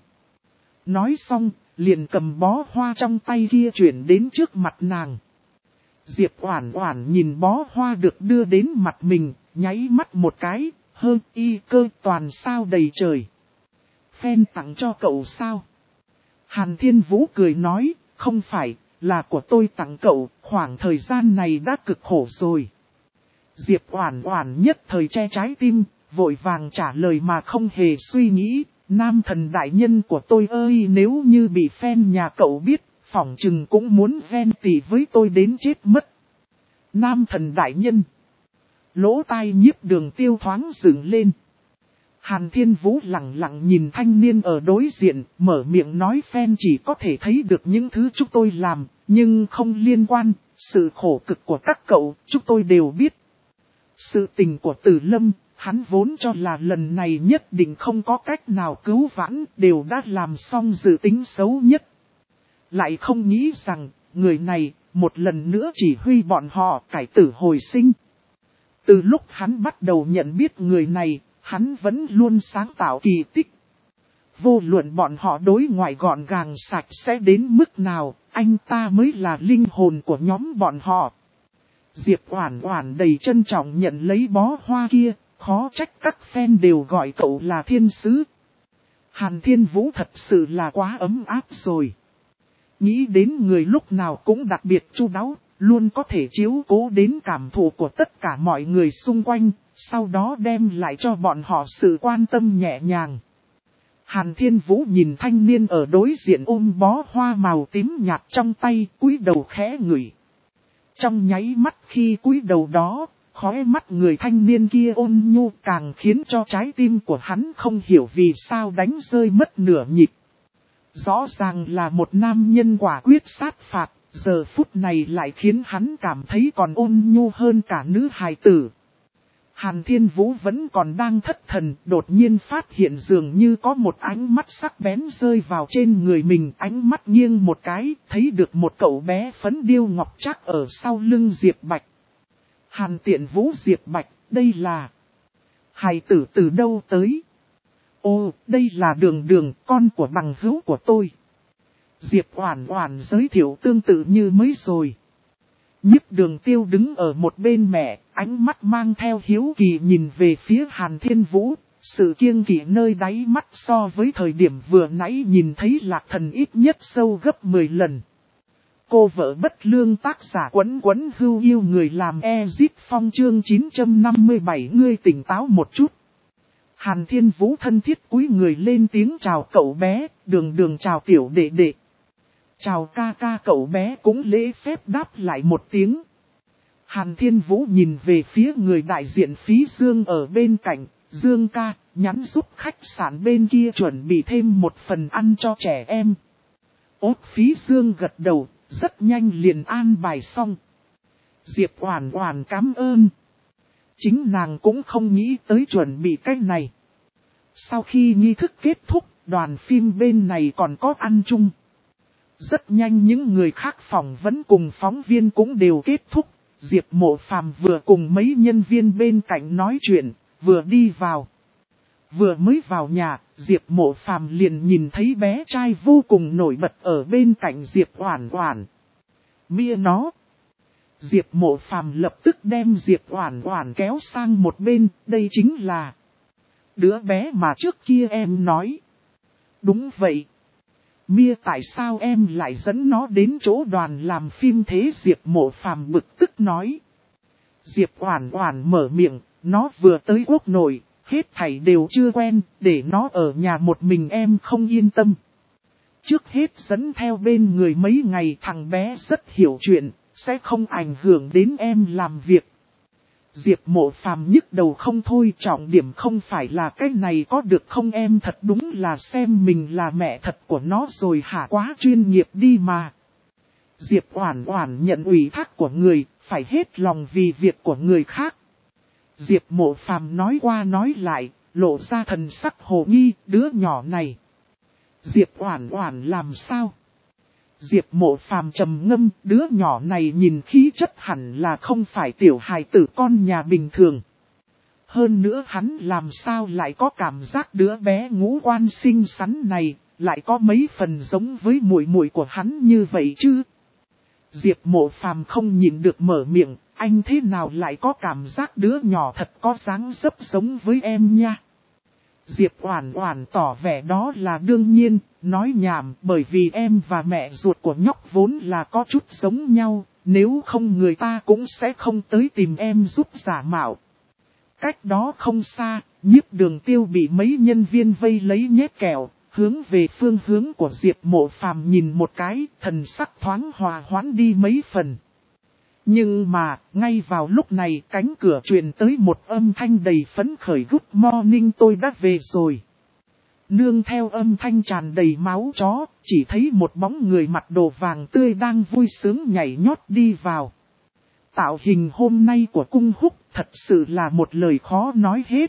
Nói xong, liền cầm bó hoa trong tay kia chuyển đến trước mặt nàng. Diệp Oản Oản nhìn bó hoa được đưa đến mặt mình, nháy mắt một cái, hơn y cơ toàn sao đầy trời. Fan tặng cho cậu sao? Hàn Thiên Vũ cười nói, không phải, là của tôi tặng cậu, khoảng thời gian này đã cực khổ rồi. Diệp Oản Oản nhất thời che trái tim, vội vàng trả lời mà không hề suy nghĩ, nam thần đại nhân của tôi ơi, nếu như bị fan nhà cậu biết, phỏng chừng cũng muốn ven tỉ với tôi đến chết mất. Nam thần đại nhân. Lỗ tai Nhiếp Đường Tiêu thoáng dựng lên. Hàn Thiên Vũ lặng lặng nhìn thanh niên ở đối diện, mở miệng nói fan chỉ có thể thấy được những thứ chúng tôi làm, nhưng không liên quan, sự khổ cực của các cậu, chúng tôi đều biết. Sự tình của Tử Lâm, hắn vốn cho là lần này nhất định không có cách nào cứu vãn, đều đã làm xong dự tính xấu nhất. Lại không nghĩ rằng, người này, một lần nữa chỉ huy bọn họ cải tử hồi sinh. Từ lúc hắn bắt đầu nhận biết người này, hắn vẫn luôn sáng tạo kỳ tích. Vô luận bọn họ đối ngoại gọn gàng sạch sẽ đến mức nào, anh ta mới là linh hồn của nhóm bọn họ. Diệp Oản Oản đầy trân trọng nhận lấy bó hoa kia, khó trách các fan đều gọi cậu là thiên sứ. Hàn Thiên Vũ thật sự là quá ấm áp rồi. Nghĩ đến người lúc nào cũng đặc biệt chu đáo, luôn có thể chiếu cố đến cảm thụ của tất cả mọi người xung quanh, sau đó đem lại cho bọn họ sự quan tâm nhẹ nhàng. Hàn Thiên Vũ nhìn thanh niên ở đối diện ôm bó hoa màu tím nhạt trong tay, cúi đầu khẽ ngửi. Trong nháy mắt khi cúi đầu đó, khóe mắt người thanh niên kia ôn nhu càng khiến cho trái tim của hắn không hiểu vì sao đánh rơi mất nửa nhịp. Rõ ràng là một nam nhân quả quyết sát phạt, giờ phút này lại khiến hắn cảm thấy còn ôn nhu hơn cả nữ hài tử. Hàn Thiên Vũ vẫn còn đang thất thần, đột nhiên phát hiện dường như có một ánh mắt sắc bén rơi vào trên người mình. Ánh mắt nghiêng một cái, thấy được một cậu bé phấn điêu ngọc trác ở sau lưng Diệp Bạch. Hàn Tiện Vũ Diệp Bạch, đây là... hài tử từ đâu tới? Ô, đây là Đường Đường, con của bằng hữu của tôi. Diệp Oản Oản giới thiệu tương tự như mới rồi. Nhiếp Đường Tiêu đứng ở một bên mẹ, ánh mắt mang theo hiếu kỳ nhìn về phía Hàn Thiên Vũ, Sự kiêng kỵ nơi đáy mắt so với thời điểm vừa nãy nhìn thấy Lạc Thần ít nhất sâu gấp 10 lần. Cô vợ bất lương tác giả Quấn Quấn Hưu yêu người làm Ezit Phong chương 957 ngươi tỉnh táo một chút. Hàn Thiên Vũ thân thiết cúi người lên tiếng chào cậu bé, đường chào tiểu đệ đệ. Chào ca ca, cậu bé cũng lễ phép đáp lại một tiếng. Hàn Thiên Vũ nhìn về phía người đại diện Phí Dương ở bên cạnh, Dương ca, nhắn giúp khách sạn bên kia chuẩn bị thêm một phần ăn cho trẻ em. Ốt Phí Dương gật đầu, rất nhanh liền an bài xong. Diệp Oản Oản cảm ơn. Chính nàng cũng không nghĩ tới chuẩn bị cái này. Sau khi nghi thức kết thúc, đoàn phim bên này còn có ăn chung. Rất nhanh những người khác phỏng vấn cùng phóng viên cũng đều kết thúc. Diệp Mộ Phàm vừa cùng mấy nhân viên bên cạnh nói chuyện, vừa đi vào. Vừa mới vào nhà, Diệp Mộ Phàm liền nhìn thấy bé trai vô cùng nổi bật ở bên cạnh Diệp Oản Oản. Mia nó. Diệp Mộ Phàm lập tức đem Diệp Oản Oản kéo sang một bên, đây chính là đứa bé mà trước kia em nói. Đúng vậy. Mia, tại sao em lại dẫn nó đến chỗ đoàn làm phim thế? Diệp Mộ Phàm bực tức nói. Diệp Oản Oản mở miệng, nó vừa tới quốc nội, hết thảy đều chưa quen, để nó ở nhà một mình em không yên tâm. Trước hết dẫn theo bên người mấy ngày, thằng bé rất hiểu chuyện, sẽ không ảnh hưởng đến em làm việc. Diệp Mộ Phàm nhức đầu không thôi, trọng điểm không phải là cái này có được không, em thật đúng là xem mình là mẹ thật của nó rồi hả, quá chuyên nghiệp đi mà. Diệp Oản Oản nhận ủy thác của người, phải hết lòng vì việc của người khác. Diệp Mộ Phàm nói qua nói lại, lộ ra thần sắc hồ nghi, đứa nhỏ này. Diệp Oản Oản làm sao? Diệp Mộ Phàm trầm ngâm, đứa nhỏ này nhìn khí chất hẳn là không phải tiểu hài tử con nhà bình thường. Hơn nữa hắn làm sao lại có cảm giác đứa bé ngũ quan xinh xắn này, lại có mấy phần giống với muội muội của hắn như vậy chứ? Diệp Mộ Phàm không nhịn được mở miệng, anh thế nào lại có cảm giác đứa nhỏ thật có dáng dấp giống với em nha? Diệp Oản Oản tỏ vẻ đó là đương nhiên, nói nhảm, bởi vì em và mẹ ruột của nhóc vốn là có chút giống nhau, nếu không người ta cũng sẽ không tới tìm em giúp giả mạo. Cách đó không xa, Nhiếp Đường Tiêu bị mấy nhân viên vây lấy nhét kẹo, hướng về phương hướng của Diệp Mộ Phàm nhìn một cái, thần sắc thoáng hòa hoãn đi mấy phần. Nhưng mà, ngay vào lúc này cánh cửa truyền tới một âm thanh đầy phấn khởi, Good morning, tôi đã về rồi. Nương theo âm thanh tràn đầy máu chó, chỉ thấy một bóng người mặc đồ vàng tươi đang vui sướng nhảy nhót đi vào. Tạo hình hôm nay của Cung Húc thật sự là một lời khó nói hết.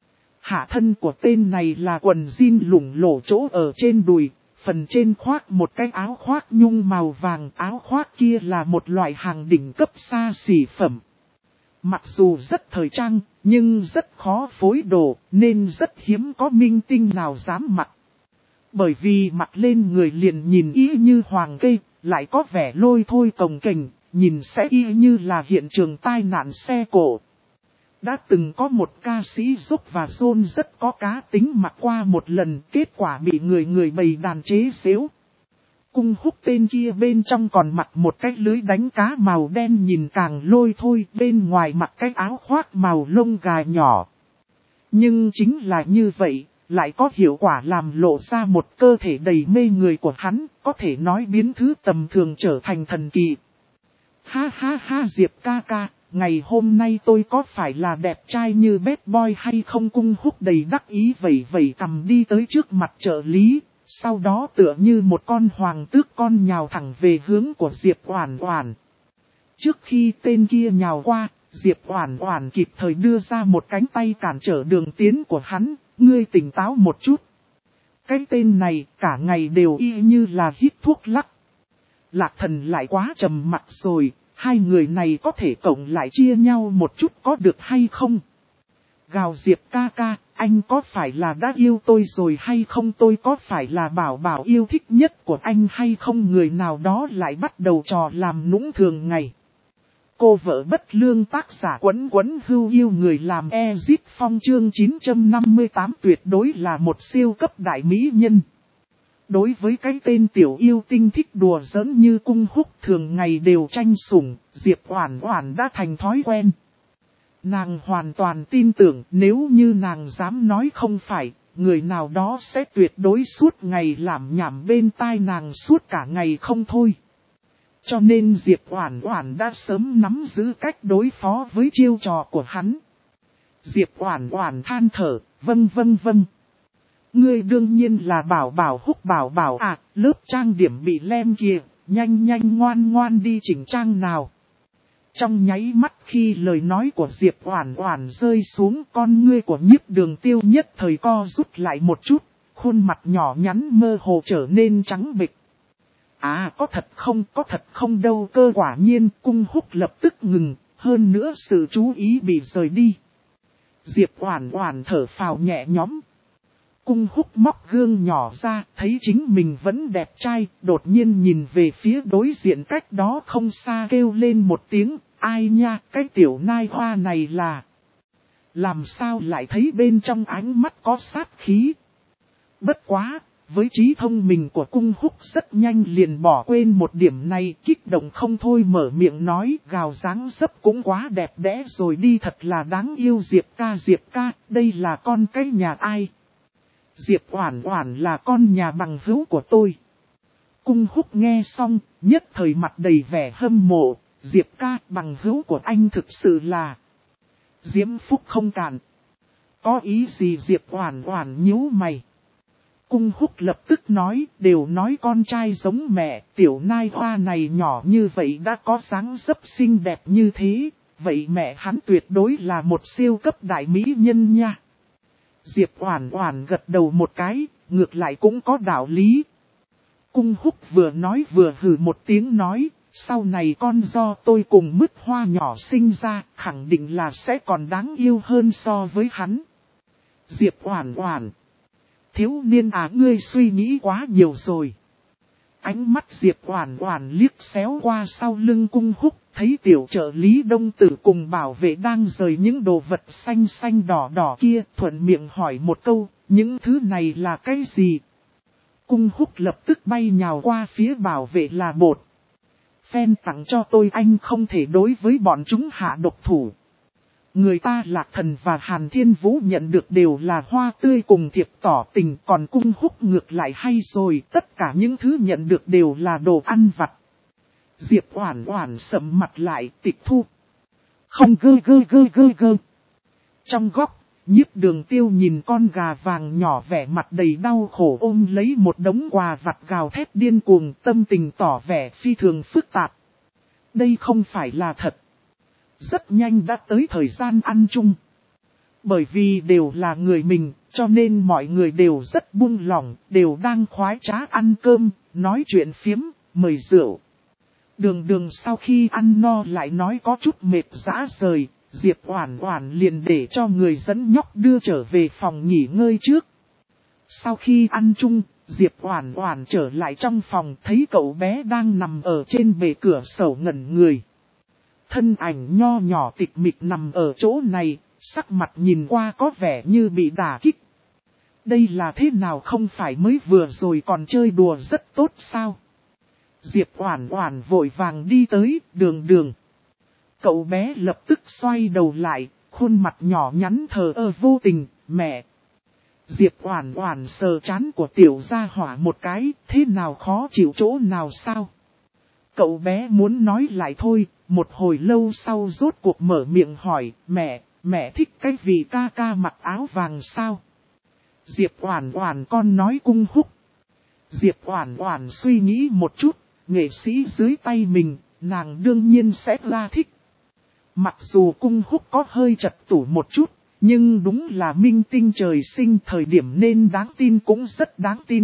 Hạ thân của tên này là quần jean lủng lổ chỗ ở trên đùi. Phần trên khoác một cái áo khoác nhung màu vàng, áo khoác kia là một loại hàng đỉnh cấp xa xỉ phẩm. Mặc dù rất thời trang, nhưng rất khó phối đồ, nên rất hiếm có minh tinh nào dám mặc. Bởi vì mặc lên người liền nhìn y như hoàng cây, lại có vẻ lôi thôi cồng kềnh, nhìn sẽ y như là hiện trường tai nạn xe cộ. Đã từng có một ca sĩ Dốc và John rất có cá tính mặc qua một lần, kết quả bị người bầy đàn chế xếu. Cung Húc tên kia bên trong còn mặc một cái lưới đánh cá màu đen nhìn càng lôi thôi, bên ngoài mặc cái áo khoác màu lông gà nhỏ. Nhưng chính là như vậy, lại có hiệu quả làm lộ ra một cơ thể đầy mê người của hắn, có thể nói biến thứ tầm thường trở thành thần kỳ. Ha ha ha, Diệp ca ca. Ngày hôm nay tôi có phải là đẹp trai như bad boy hay không? Cung Húc đầy đắc ý vẩy cầm đi tới trước mặt trợ lý, sau đó tựa như một con hoàng tước con nhào thẳng về hướng của Diệp Oản Oản. Trước khi tên kia nhào qua, Diệp Oản Oản kịp thời đưa ra một cánh tay cản trở đường tiến của hắn, ngươi tỉnh táo một chút. Cái tên này cả ngày đều y như là hít thuốc lắc. Lạc Thần lại quá trầm mặc rồi. Hai người này có thể cộng lại chia nhau một chút có được hay không? Gào Diệp ca ca, anh có phải là đã yêu tôi rồi hay không? Tôi có phải là bảo bảo yêu thích nhất của anh hay không? Người nào đó lại bắt đầu trò làm nũng thường ngày. Cô vợ bất lương tác giả Quấn Quấn Hưu yêu người làm Ezit Phong chương 958 tuyệt đối là một siêu cấp đại mỹ nhân. Đối với cái tên tiểu yêu tinh thích đùa giỡn như Cung Húc thường ngày đều tranh sủng, Diệp Oản Oản đã thành thói quen. Nàng hoàn toàn tin tưởng nếu như nàng dám nói không phải, người nào đó sẽ tuyệt đối suốt ngày làm nhảm bên tai nàng suốt cả ngày không thôi. Cho nên Diệp Oản Oản đã sớm nắm giữ cách đối phó với chiêu trò của hắn. Diệp Oản Oản than thở, vâng. Ngươi đương nhiên là Bảo Húc Bảo à, lớp trang điểm bị lem kìa, nhanh ngoan đi chỉnh trang nào. Trong nháy mắt khi lời nói của Diệp Oản Oản rơi xuống, con ngươi của Nhiếp Đường Tiêu nhất thời co rút lại một chút, khuôn mặt nhỏ nhắn mơ hồ trở nên trắng bệch. À có thật không đâu, cơ quả nhiên. Cung Húc lập tức ngừng, hơn nữa sự chú ý bị rời đi. Diệp Oản Oản thở phào nhẹ nhõm. Cung Húc móc gương nhỏ ra, thấy chính mình vẫn đẹp trai, đột nhiên nhìn về phía đối diện cách đó không xa kêu lên một tiếng, ai nha, cái tiểu nai hoa này là... Làm sao lại thấy bên trong ánh mắt có sát khí? Bất quá, với trí thông minh của Cung Húc rất nhanh liền bỏ quên một điểm này, kích động không thôi mở miệng nói, gào dáng dấp cũng quá đẹp đẽ rồi đi, thật là đáng yêu. Diệp ca, đây là con cái nhà ai? Diệp Oản Oản là con nhà bằng hữu của tôi. Cung Húc nghe xong, nhất thời mặt đầy vẻ hâm mộ, Diệp ca, bằng hữu của anh thực sự là diễm phúc không cạn. Có ý gì? Diệp Oản Oản nhíu mày. Cung Húc lập tức nói, đều nói con trai giống mẹ, tiểu nai hoa này nhỏ như vậy đã có dáng dấp xinh đẹp như thế, vậy mẹ hắn tuyệt đối là một siêu cấp đại mỹ nhân nha. Diệp Oản Oản gật đầu một cái, ngược lại cũng có đạo lý. Cung Húc vừa nói vừa hừ một tiếng nói, sau này con do tôi cùng Mứt Hoa nhỏ sinh ra, khẳng định là sẽ còn đáng yêu hơn so với hắn. Diệp Oản Oản, thiếu niên à, ngươi suy nghĩ quá nhiều rồi. Ánh mắt Diệp Oản Oản liếc xéo qua sau lưng Cung Húc, thấy tiểu trợ lý Đông Tử cùng bảo vệ đang rời những đồ vật xanh đỏ kia, thuận miệng hỏi một câu, những thứ này là cái gì? Cung Húc lập tức bay nhào qua phía bảo vệ là bột. Fan tặng cho tôi, anh không thể đối với bọn chúng hạ độc thủ. Người ta Lạc Thần và Hàn Thiên Vũ nhận được đều là hoa tươi cùng thiệp tỏ tình, còn Cung Húc ngược lại hay rồi, tất cả những thứ nhận được đều là đồ ăn vặt. Diệp Oản Oản sầm mặt lại, tịch thu. Không gơ. Trong góc, Nhiếp Đường Tiêu nhìn con gà vàng nhỏ vẻ mặt đầy đau khổ ôm lấy một đống quà vặt gào thét điên cuồng, tâm tình tỏ vẻ phi thường phức tạp. Đây không phải là thật. Rất nhanh đã tới thời gian ăn chung. Bởi vì đều là người mình, cho nên mọi người đều rất buông lỏng, đều đang khoái trá ăn cơm, nói chuyện phiếm, mời rượu. Đường sau khi ăn no lại nói có chút mệt rã rời, Diệp Oản Oản liền để cho người dẫn nhóc đưa trở về phòng nghỉ ngơi trước. Sau khi ăn chung, Diệp Oản Oản trở lại trong phòng, thấy cậu bé đang nằm ở trên bệ cửa sổ ngẩn người. Thân ảnh nho nhỏ tịch mịch nằm ở chỗ này, sắc mặt nhìn qua có vẻ như bị đả kích. Đây là thế nào, không phải mới vừa rồi còn chơi đùa rất tốt sao? Diệp Oản Oản vội vàng đi tới, đường. Cậu bé lập tức xoay đầu lại, khuôn mặt nhỏ nhắn thờ ơ vô tình, mẹ. Diệp Oản Oản sờ trán của tiểu gia hỏa một cái, thế nào khó chịu chỗ nào sao? Cậu bé muốn nói lại thôi, một hồi lâu sau rốt cuộc mở miệng hỏi, mẹ thích cái vị ca ca mặc áo vàng sao? Diệp Oản Oản con nói Cung Húc. Diệp Oản Oản suy nghĩ một chút, nghệ sĩ dưới tay mình, nàng đương nhiên sẽ la thích. Mặc dù Cung Húc có hơi chật tủ một chút, nhưng đúng là minh tinh trời sinh, thời điểm nên đáng tin cũng rất đáng tin.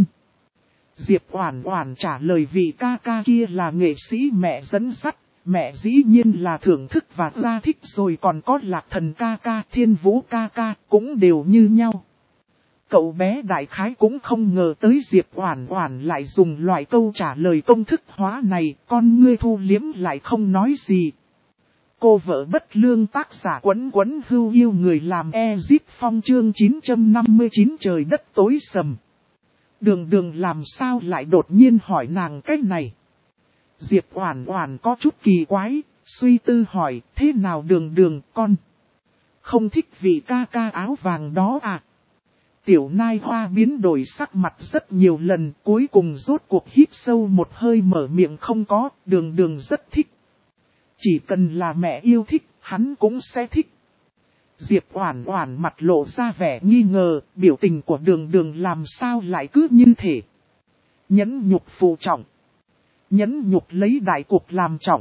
Diệp Oản Oản trả lời vị ca ca kia là nghệ sĩ mẹ dẫn dắt, mẹ dĩ nhiên là thưởng thức và la thích rồi, còn có Lạc Thần ca ca, Thiên Vũ ca ca cũng đều như nhau. Cậu bé đại khái cũng không ngờ tới Diệp Oản Oản lại dùng loại câu trả lời công thức hóa này, con ngươi thu liếm lại không nói gì. Cô vợ bất lương tác giả Quấn Quấn Hưu yêu người làm Ezit Phong chương 959 trời đất tối sầm. Đường Đường làm sao lại đột nhiên hỏi nàng cái này. Diệp Oản Oản có chút kỳ quái, suy tư hỏi thế nào Đường Đường con. Không thích vị ca ca áo vàng đó à? Tiểu Nai Hoa biến đổi sắc mặt rất nhiều lần, cuối cùng rốt cuộc hít sâu một hơi mở miệng không có, Đường Đường rất thích. Chỉ cần là mẹ yêu thích, hắn cũng sẽ thích. Diệp Oản Oản mặt lộ ra vẻ nghi ngờ, biểu tình của Đường Đường làm sao lại cứ như thế. Nhẫn nhục phụ trọng. Nhẫn nhục lấy đại cuộc làm trọng.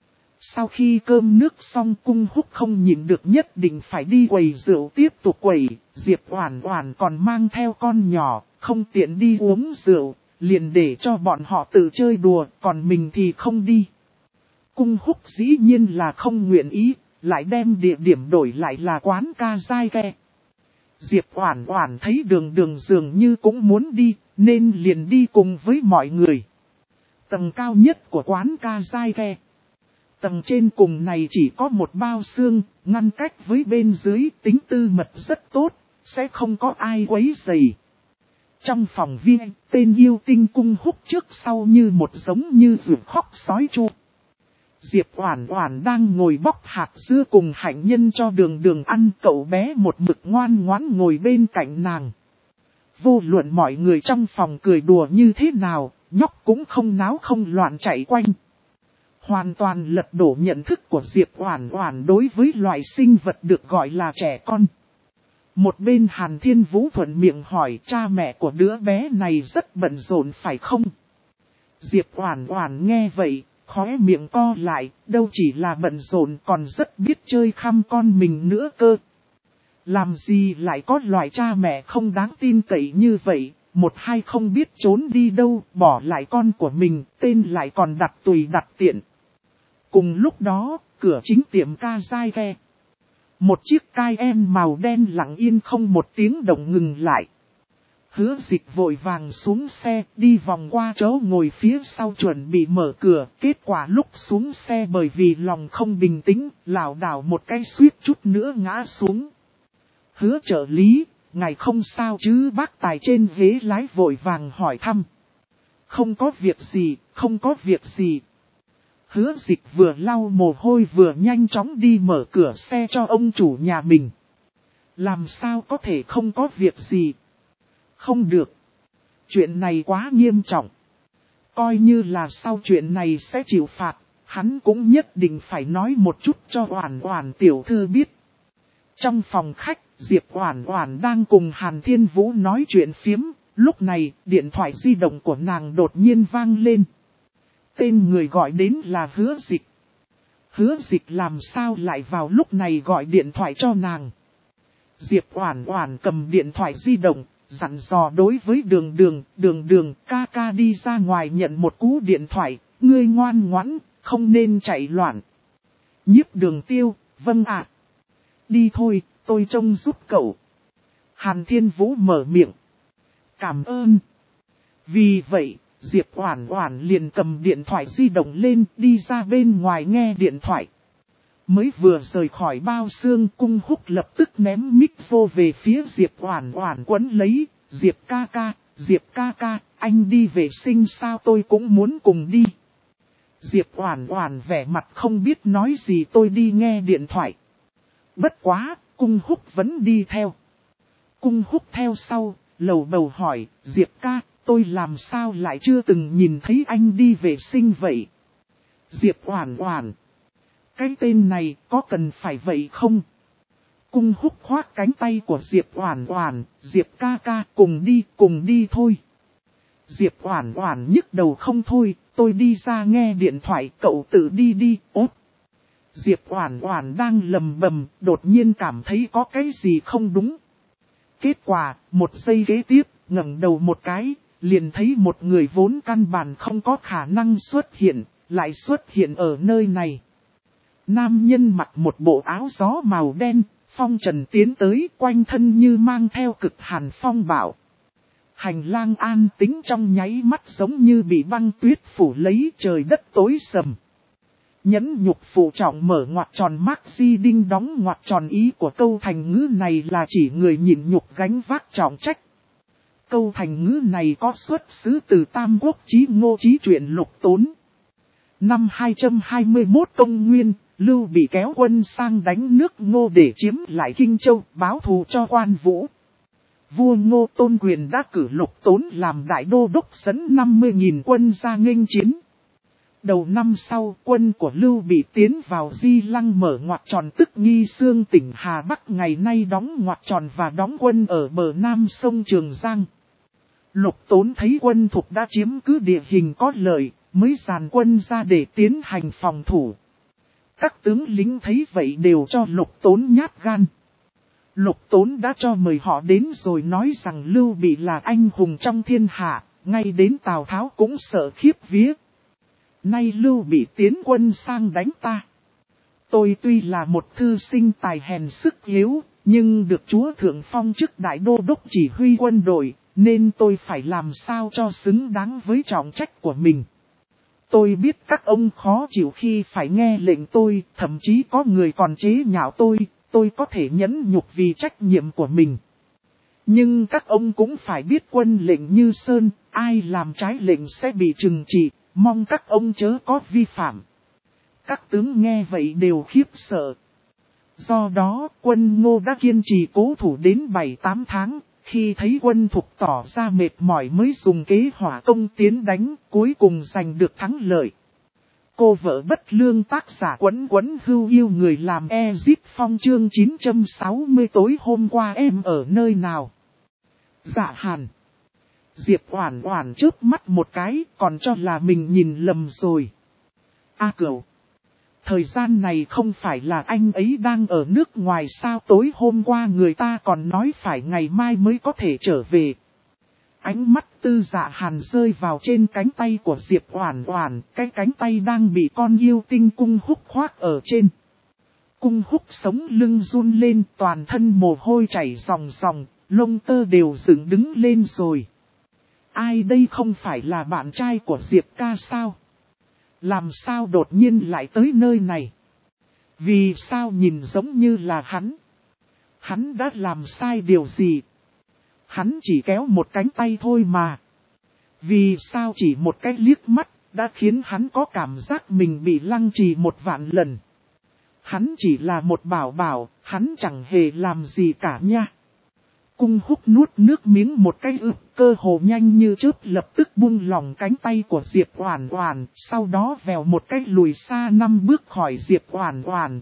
Sau khi cơm nước xong Cung Húc không nhịn được nhất định phải đi quầy rượu tiếp tục quầy, Diệp Oản Oản còn mang theo con nhỏ, không tiện đi uống rượu, liền để cho bọn họ tự chơi đùa, còn mình thì không đi. Cung Húc dĩ nhiên là không nguyện ý, lại đem địa điểm đổi lại là quán ca dai ghe. Diệp Oản Oản thấy Đường Đường dường như cũng muốn đi, nên liền đi cùng với mọi người. Tầng cao nhất của quán ca dai ghe. Tầng trên cùng này chỉ có một bao xương, ngăn cách với bên dưới, tính tư mật rất tốt, sẽ không có ai quấy rầy. Trong phòng viên, tên yêu tinh Cung Húc trước sau như một giống như ruột khóc sói chu. Diệp Oản Oản đang ngồi bóc hạt dưa cùng Hạnh Nhân cho Đường Đường ăn, cậu bé một mực ngoan ngoãn ngồi bên cạnh nàng. Vô luận mọi người trong phòng cười đùa như thế nào, nhóc cũng không náo không loạn chạy quanh. Hoàn toàn lật đổ nhận thức của Diệp Oản Oản đối với loại sinh vật được gọi là trẻ con. Một bên Hàn Thiên Vũ thuận miệng hỏi cha mẹ của đứa bé này rất bận rộn phải không? Diệp Oản Oản nghe vậy, khóe miệng co lại, đâu chỉ là bận rộn còn rất biết chơi khăm con mình nữa cơ. Làm gì lại có loại cha mẹ không đáng tin cậy như vậy, một hai không biết trốn đi đâu, bỏ lại con của mình, tên lại còn đặt tùy đặt tiện. Cùng lúc đó, cửa chính tiệm ca dai ghe. Một chiếc Cayenne màu đen lặng yên không một tiếng động ngừng lại. Hứa Dịch vội vàng xuống xe, đi vòng qua chỗ ngồi phía sau chuẩn bị mở cửa. Kết quả lúc xuống xe bởi vì lòng không bình tĩnh, lảo đảo một cái suýt chút nữa ngã xuống. Hứa trợ lý, ngài không sao chứ? Bác tài trên ghế lái vội vàng hỏi thăm. Không có việc gì, không có việc gì. Hứa Dịch vừa lau mồ hôi vừa nhanh chóng đi mở cửa xe cho ông chủ nhà mình. Làm sao có thể không có việc gì? Không được. Chuyện này quá nghiêm trọng. Coi như là sau chuyện này sẽ chịu phạt, hắn cũng nhất định phải nói một chút cho Oản Oản tiểu thư biết. Trong phòng khách, Diệp Oản Oản đang cùng Hàn Thiên Vũ nói chuyện phiếm, lúc này điện thoại di động của nàng đột nhiên vang lên. Tên người gọi đến là Hứa Dịch. Hứa Dịch làm sao lại vào lúc này gọi điện thoại cho nàng. Diệp Oản Oản cầm điện thoại di động, dặn dò đối với Đường Đường, ca ca đi ra ngoài nhận một cú điện thoại, ngươi ngoan ngoãn, không nên chạy loạn. Nhiếp Đường Tiêu, vâng ạ. Đi thôi, tôi trông giúp cậu. Hàn Thiên Vũ mở miệng. Cảm ơn. Vì vậy, Diệp Oản Oản liền cầm điện thoại di động lên, đi ra bên ngoài nghe điện thoại. Mới vừa rời khỏi bao xương, Cung Húc lập tức ném mic vô về phía Diệp Oản Oản quấn lấy. Diệp ca ca, anh đi vệ sinh sao? Tôi cũng muốn cùng đi. Diệp Oản Oản vẻ mặt không biết nói gì, tôi đi nghe điện thoại. Bất quá, Cung Húc vẫn đi theo. Cung Húc theo sau, lầu bầu hỏi, Diệp ca, tôi làm sao lại chưa từng nhìn thấy anh đi vệ sinh vậy? Diệp Oản Oản. Cái tên này có cần phải vậy không? Cung Húc khoác cánh tay của Diệp Oản Oản, Diệp ca ca, cùng đi thôi. Diệp Oản Oản nhức đầu không thôi, tôi đi ra nghe điện thoại, cậu tự đi đi. Ốt. Diệp Oản Oản đang lầm bầm, đột nhiên cảm thấy có cái gì không đúng. Kết quả, một giây kế tiếp, ngẩng đầu một cái, liền thấy một người vốn căn bản không có khả năng xuất hiện, lại xuất hiện ở nơi này. Nam nhân mặc một bộ áo gió màu đen, phong trần tiến tới, quanh thân như mang theo cực hàn phong bạo. Hành lang an tĩnh trong nháy mắt giống như bị băng tuyết phủ lấy, trời đất tối sầm. Nhẫn nhục phụ trọng mở ngoặc tròn mác di đinh đóng ngoặc tròn, ý của câu thành ngữ này là chỉ người nhịn nhục gánh vác trọng trách. Câu thành ngữ này có xuất xứ từ Tam Quốc Chí Ngô Chí truyện Lục Tốn. Năm 221 công nguyên, Lưu Bị kéo quân sang đánh nước Ngô để chiếm lại Kinh Châu, báo thù cho quan Vũ. Vua Ngô Tôn Quyền đã cử Lục Tốn làm đại đô đốc, dẫn 50.000 quân ra nghênh chiến. Đầu năm sau, quân của Lưu Bị tiến vào Di Lăng mở ngoặc tròn, tức Nghi Xương tỉnh Hà Bắc ngày nay đóng ngoặc tròn và đóng quân ở bờ nam sông Trường Giang. Lục Tốn thấy quân thục đã chiếm cứ địa hình có lợi, mới dàn quân ra để tiến hành phòng thủ. Các tướng lính thấy vậy đều cho Lục Tốn nhát gan. Lục Tốn đã cho mời họ đến rồi nói rằng Lưu Bị là anh hùng trong thiên hạ, ngay đến Tào Tháo cũng sợ khiếp vía. Nay Lưu Bị tiến quân sang đánh ta. Tôi tuy là một thư sinh tài hèn sức yếu, nhưng được Chúa Thượng phong chức đại đô đốc chỉ huy quân đội, nên tôi phải làm sao cho xứng đáng với trọng trách của mình. Tôi biết các ông khó chịu khi phải nghe lệnh tôi, thậm chí có người còn chế nhạo tôi có thể nhẫn nhục vì trách nhiệm của mình. Nhưng các ông cũng phải biết quân lệnh như sơn, ai làm trái lệnh sẽ bị trừng trị, mong các ông chớ có vi phạm. Các tướng nghe vậy đều khiếp sợ. Do đó, quân Ngô đã kiên trì cố thủ đến 7-8 tháng, khi thấy quân Thục tỏ ra mệt mỏi mới dùng kế hỏa công tiến đánh, cuối cùng giành được thắng lợi. Cô vợ bất lương, tác giả Quấn Quấn Hưu yêu người làm Ezip Phong, chương 960. Tối hôm qua em ở nơi nào? Dạ Hàn. Diệp Oản Oản chớp mắt một cái, còn cho là mình nhìn lầm rồi. A Cửu, thời gian này không phải là anh ấy đang ở nước ngoài sao? Tối hôm qua người ta còn nói phải ngày mai mới có thể trở về. Ánh mắt Tư Dạ Hàn rơi vào trên cánh tay của Diệp Oản Oản, cái cánh tay đang bị con yêu tinh Cung Húc khoác ở trên. Cung Húc sống lưng run lên, toàn thân mồ hôi chảy ròng ròng, lông tơ đều dựng đứng lên rồi. Ai đây, không phải là bạn trai của Diệp ca sao? Làm sao đột nhiên lại tới nơi này? Vì sao nhìn giống như là hắn? Hắn đã làm sai điều gì? Hắn chỉ kéo một cánh tay thôi mà. Vì sao chỉ một cái liếc mắt đã khiến hắn có cảm giác mình bị lăng trì 1.000.000 lần? Hắn chỉ là một bảo bảo, hắn chẳng hề làm gì cả nha. Cung Húc nuốt nước miếng một cái cơ hồ nhanh như chớp lập tức buông lỏng cánh tay của Diệp Oản Oản, sau đó vèo một cái lùi xa 5 bước khỏi Diệp Oản Oản,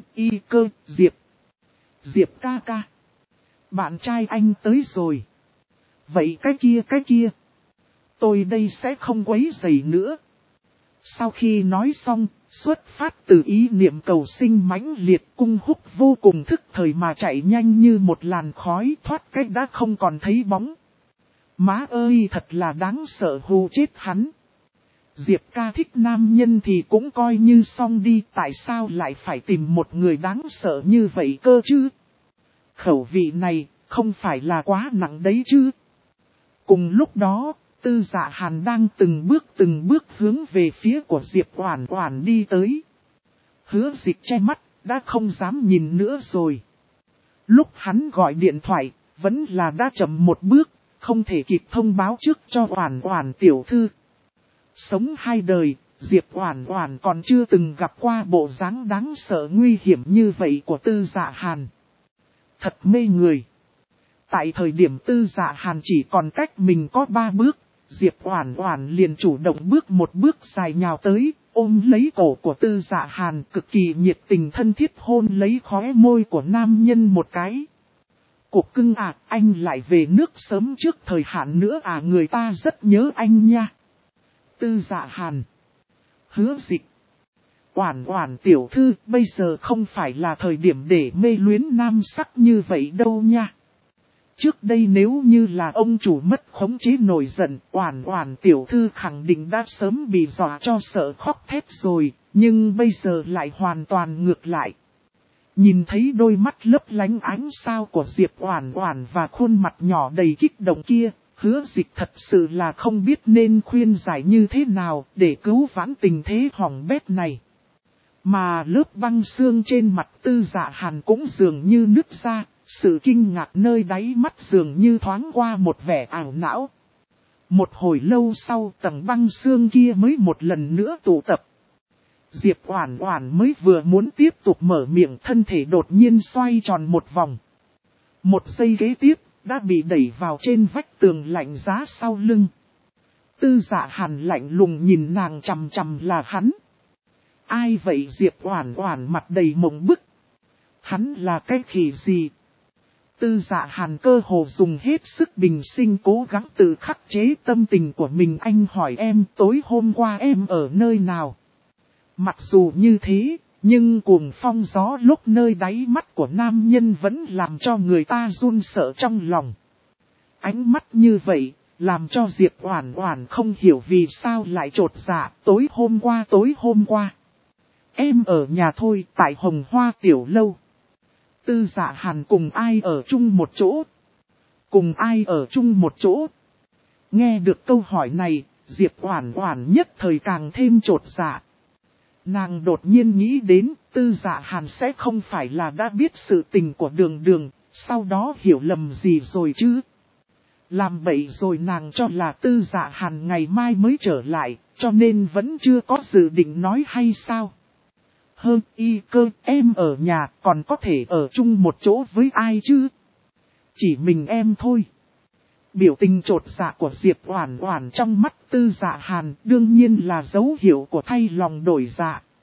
Diệp ca ca. Bạn trai anh tới rồi. Vậy cái kia. Tôi đây sẽ không quấy rầy nữa. Sau khi nói xong, xuất phát từ ý niệm cầu sinh mãnh liệt, Cung Húc vô cùng thức thời mà chạy nhanh như một làn khói, thoát cách đã không còn thấy bóng. Má ơi, thật là đáng sợ, hù chết hắn. Diệp ca thích nam nhân thì cũng coi như xong đi, tại sao lại phải tìm một người đáng sợ như vậy cơ chứ? Khẩu vị này không phải là quá nặng đấy chứ? Cùng lúc đó, Tư Dạ Hàn đang từng bước hướng về phía của Diệp Oản Oản đi tới. Hứa Dịch che mắt, đã không dám nhìn nữa rồi. Lúc hắn gọi điện thoại, vẫn là đã chậm một bước, không thể kịp thông báo trước cho Oản Oản tiểu thư. Sống hai đời, Diệp Oản Oản còn chưa từng gặp qua bộ dáng đáng sợ nguy hiểm như vậy của Tư Dạ Hàn. Thật mê người. Tại thời điểm Tư Dạ Hàn chỉ còn cách mình có 3 bước, Diệp Oản Oản liền chủ động bước một bước dài nhào tới, ôm lấy cổ của Tư Dạ Hàn, cực kỳ nhiệt tình thân thiết hôn lấy khóe môi của nam nhân một cái. Cục cưng à, anh lại về nước sớm trước thời hạn nữa à, người ta rất nhớ anh nha. Tư Dạ Hàn. Hứa Dịch. Oản Oản tiểu thư, bây giờ không phải là thời điểm để mê luyến nam sắc như vậy đâu nha. Trước đây nếu như là ông chủ mất khống chế nổi giận, Oản Oản tiểu thư khẳng định đã sớm bị dọa cho sợ khóc thét rồi, nhưng bây giờ lại hoàn toàn ngược lại. Nhìn thấy đôi mắt lấp lánh ánh sao của Diệp Oản Oản và khuôn mặt nhỏ đầy kích động kia, Hứa Dịch thật sự là không biết nên khuyên giải như thế nào để cứu vãn tình thế hỏng bét này. Mà lớp băng xương trên mặt Tư Dạ Hàn cũng dường như nứt ra, sự kinh ngạc nơi đáy mắt dường như thoáng qua một vẻ ảo não. Một hồi lâu sau tầng băng xương kia mới một lần nữa tụ tập. Diệp Oản Oản mới vừa muốn tiếp tục mở miệng, thân thể đột nhiên xoay tròn một vòng. Một giây kế tiếp, đã bị đẩy vào trên vách tường lạnh giá sau lưng. Tư Dạ Hàn lạnh lùng nhìn nàng chằm chằm là hắn. Ai vậy? Diệp Oản Oản mặt đầy mộng bức. Hắn là cái khỉ gì? Tư Dạ Hàn cơ hồ dùng hết sức bình sinh cố gắng tự khắc chế tâm tình của mình. Anh hỏi em tối hôm qua em ở nơi nào? Mặc dù như thế, nhưng cuồng phong gió lúc nơi đáy mắt của nam nhân vẫn làm cho người ta run sợ trong lòng. Ánh mắt như vậy, làm cho Diệp Oản Oản không hiểu vì sao lại chột dạ. Tối hôm qua. Em ở nhà thôi, tại Hồng Hoa Tiểu Lâu. Tư Dạ Hàn cùng ai ở chung một chỗ? Cùng ai ở chung một chỗ? Nghe được câu hỏi này, Diệp Oản Oản nhất thời càng thêm chột dạ. Nàng đột nhiên nghĩ đến, Tư Dạ Hàn sẽ không phải là đã biết sự tình của Đường, sau đó hiểu lầm gì rồi chứ? Làm bậy rồi, nàng cho là Tư Dạ Hàn ngày mai mới trở lại, cho nên vẫn chưa có dự định nói hay sao? Em ở nhà còn có thể ở chung một chỗ với ai chứ? Chỉ mình em thôi. Biểu tình chột dạ của Diệp Oản Oản trong mắt Tư Dạ Hàn đương nhiên là dấu hiệu của thay lòng đổi dạ.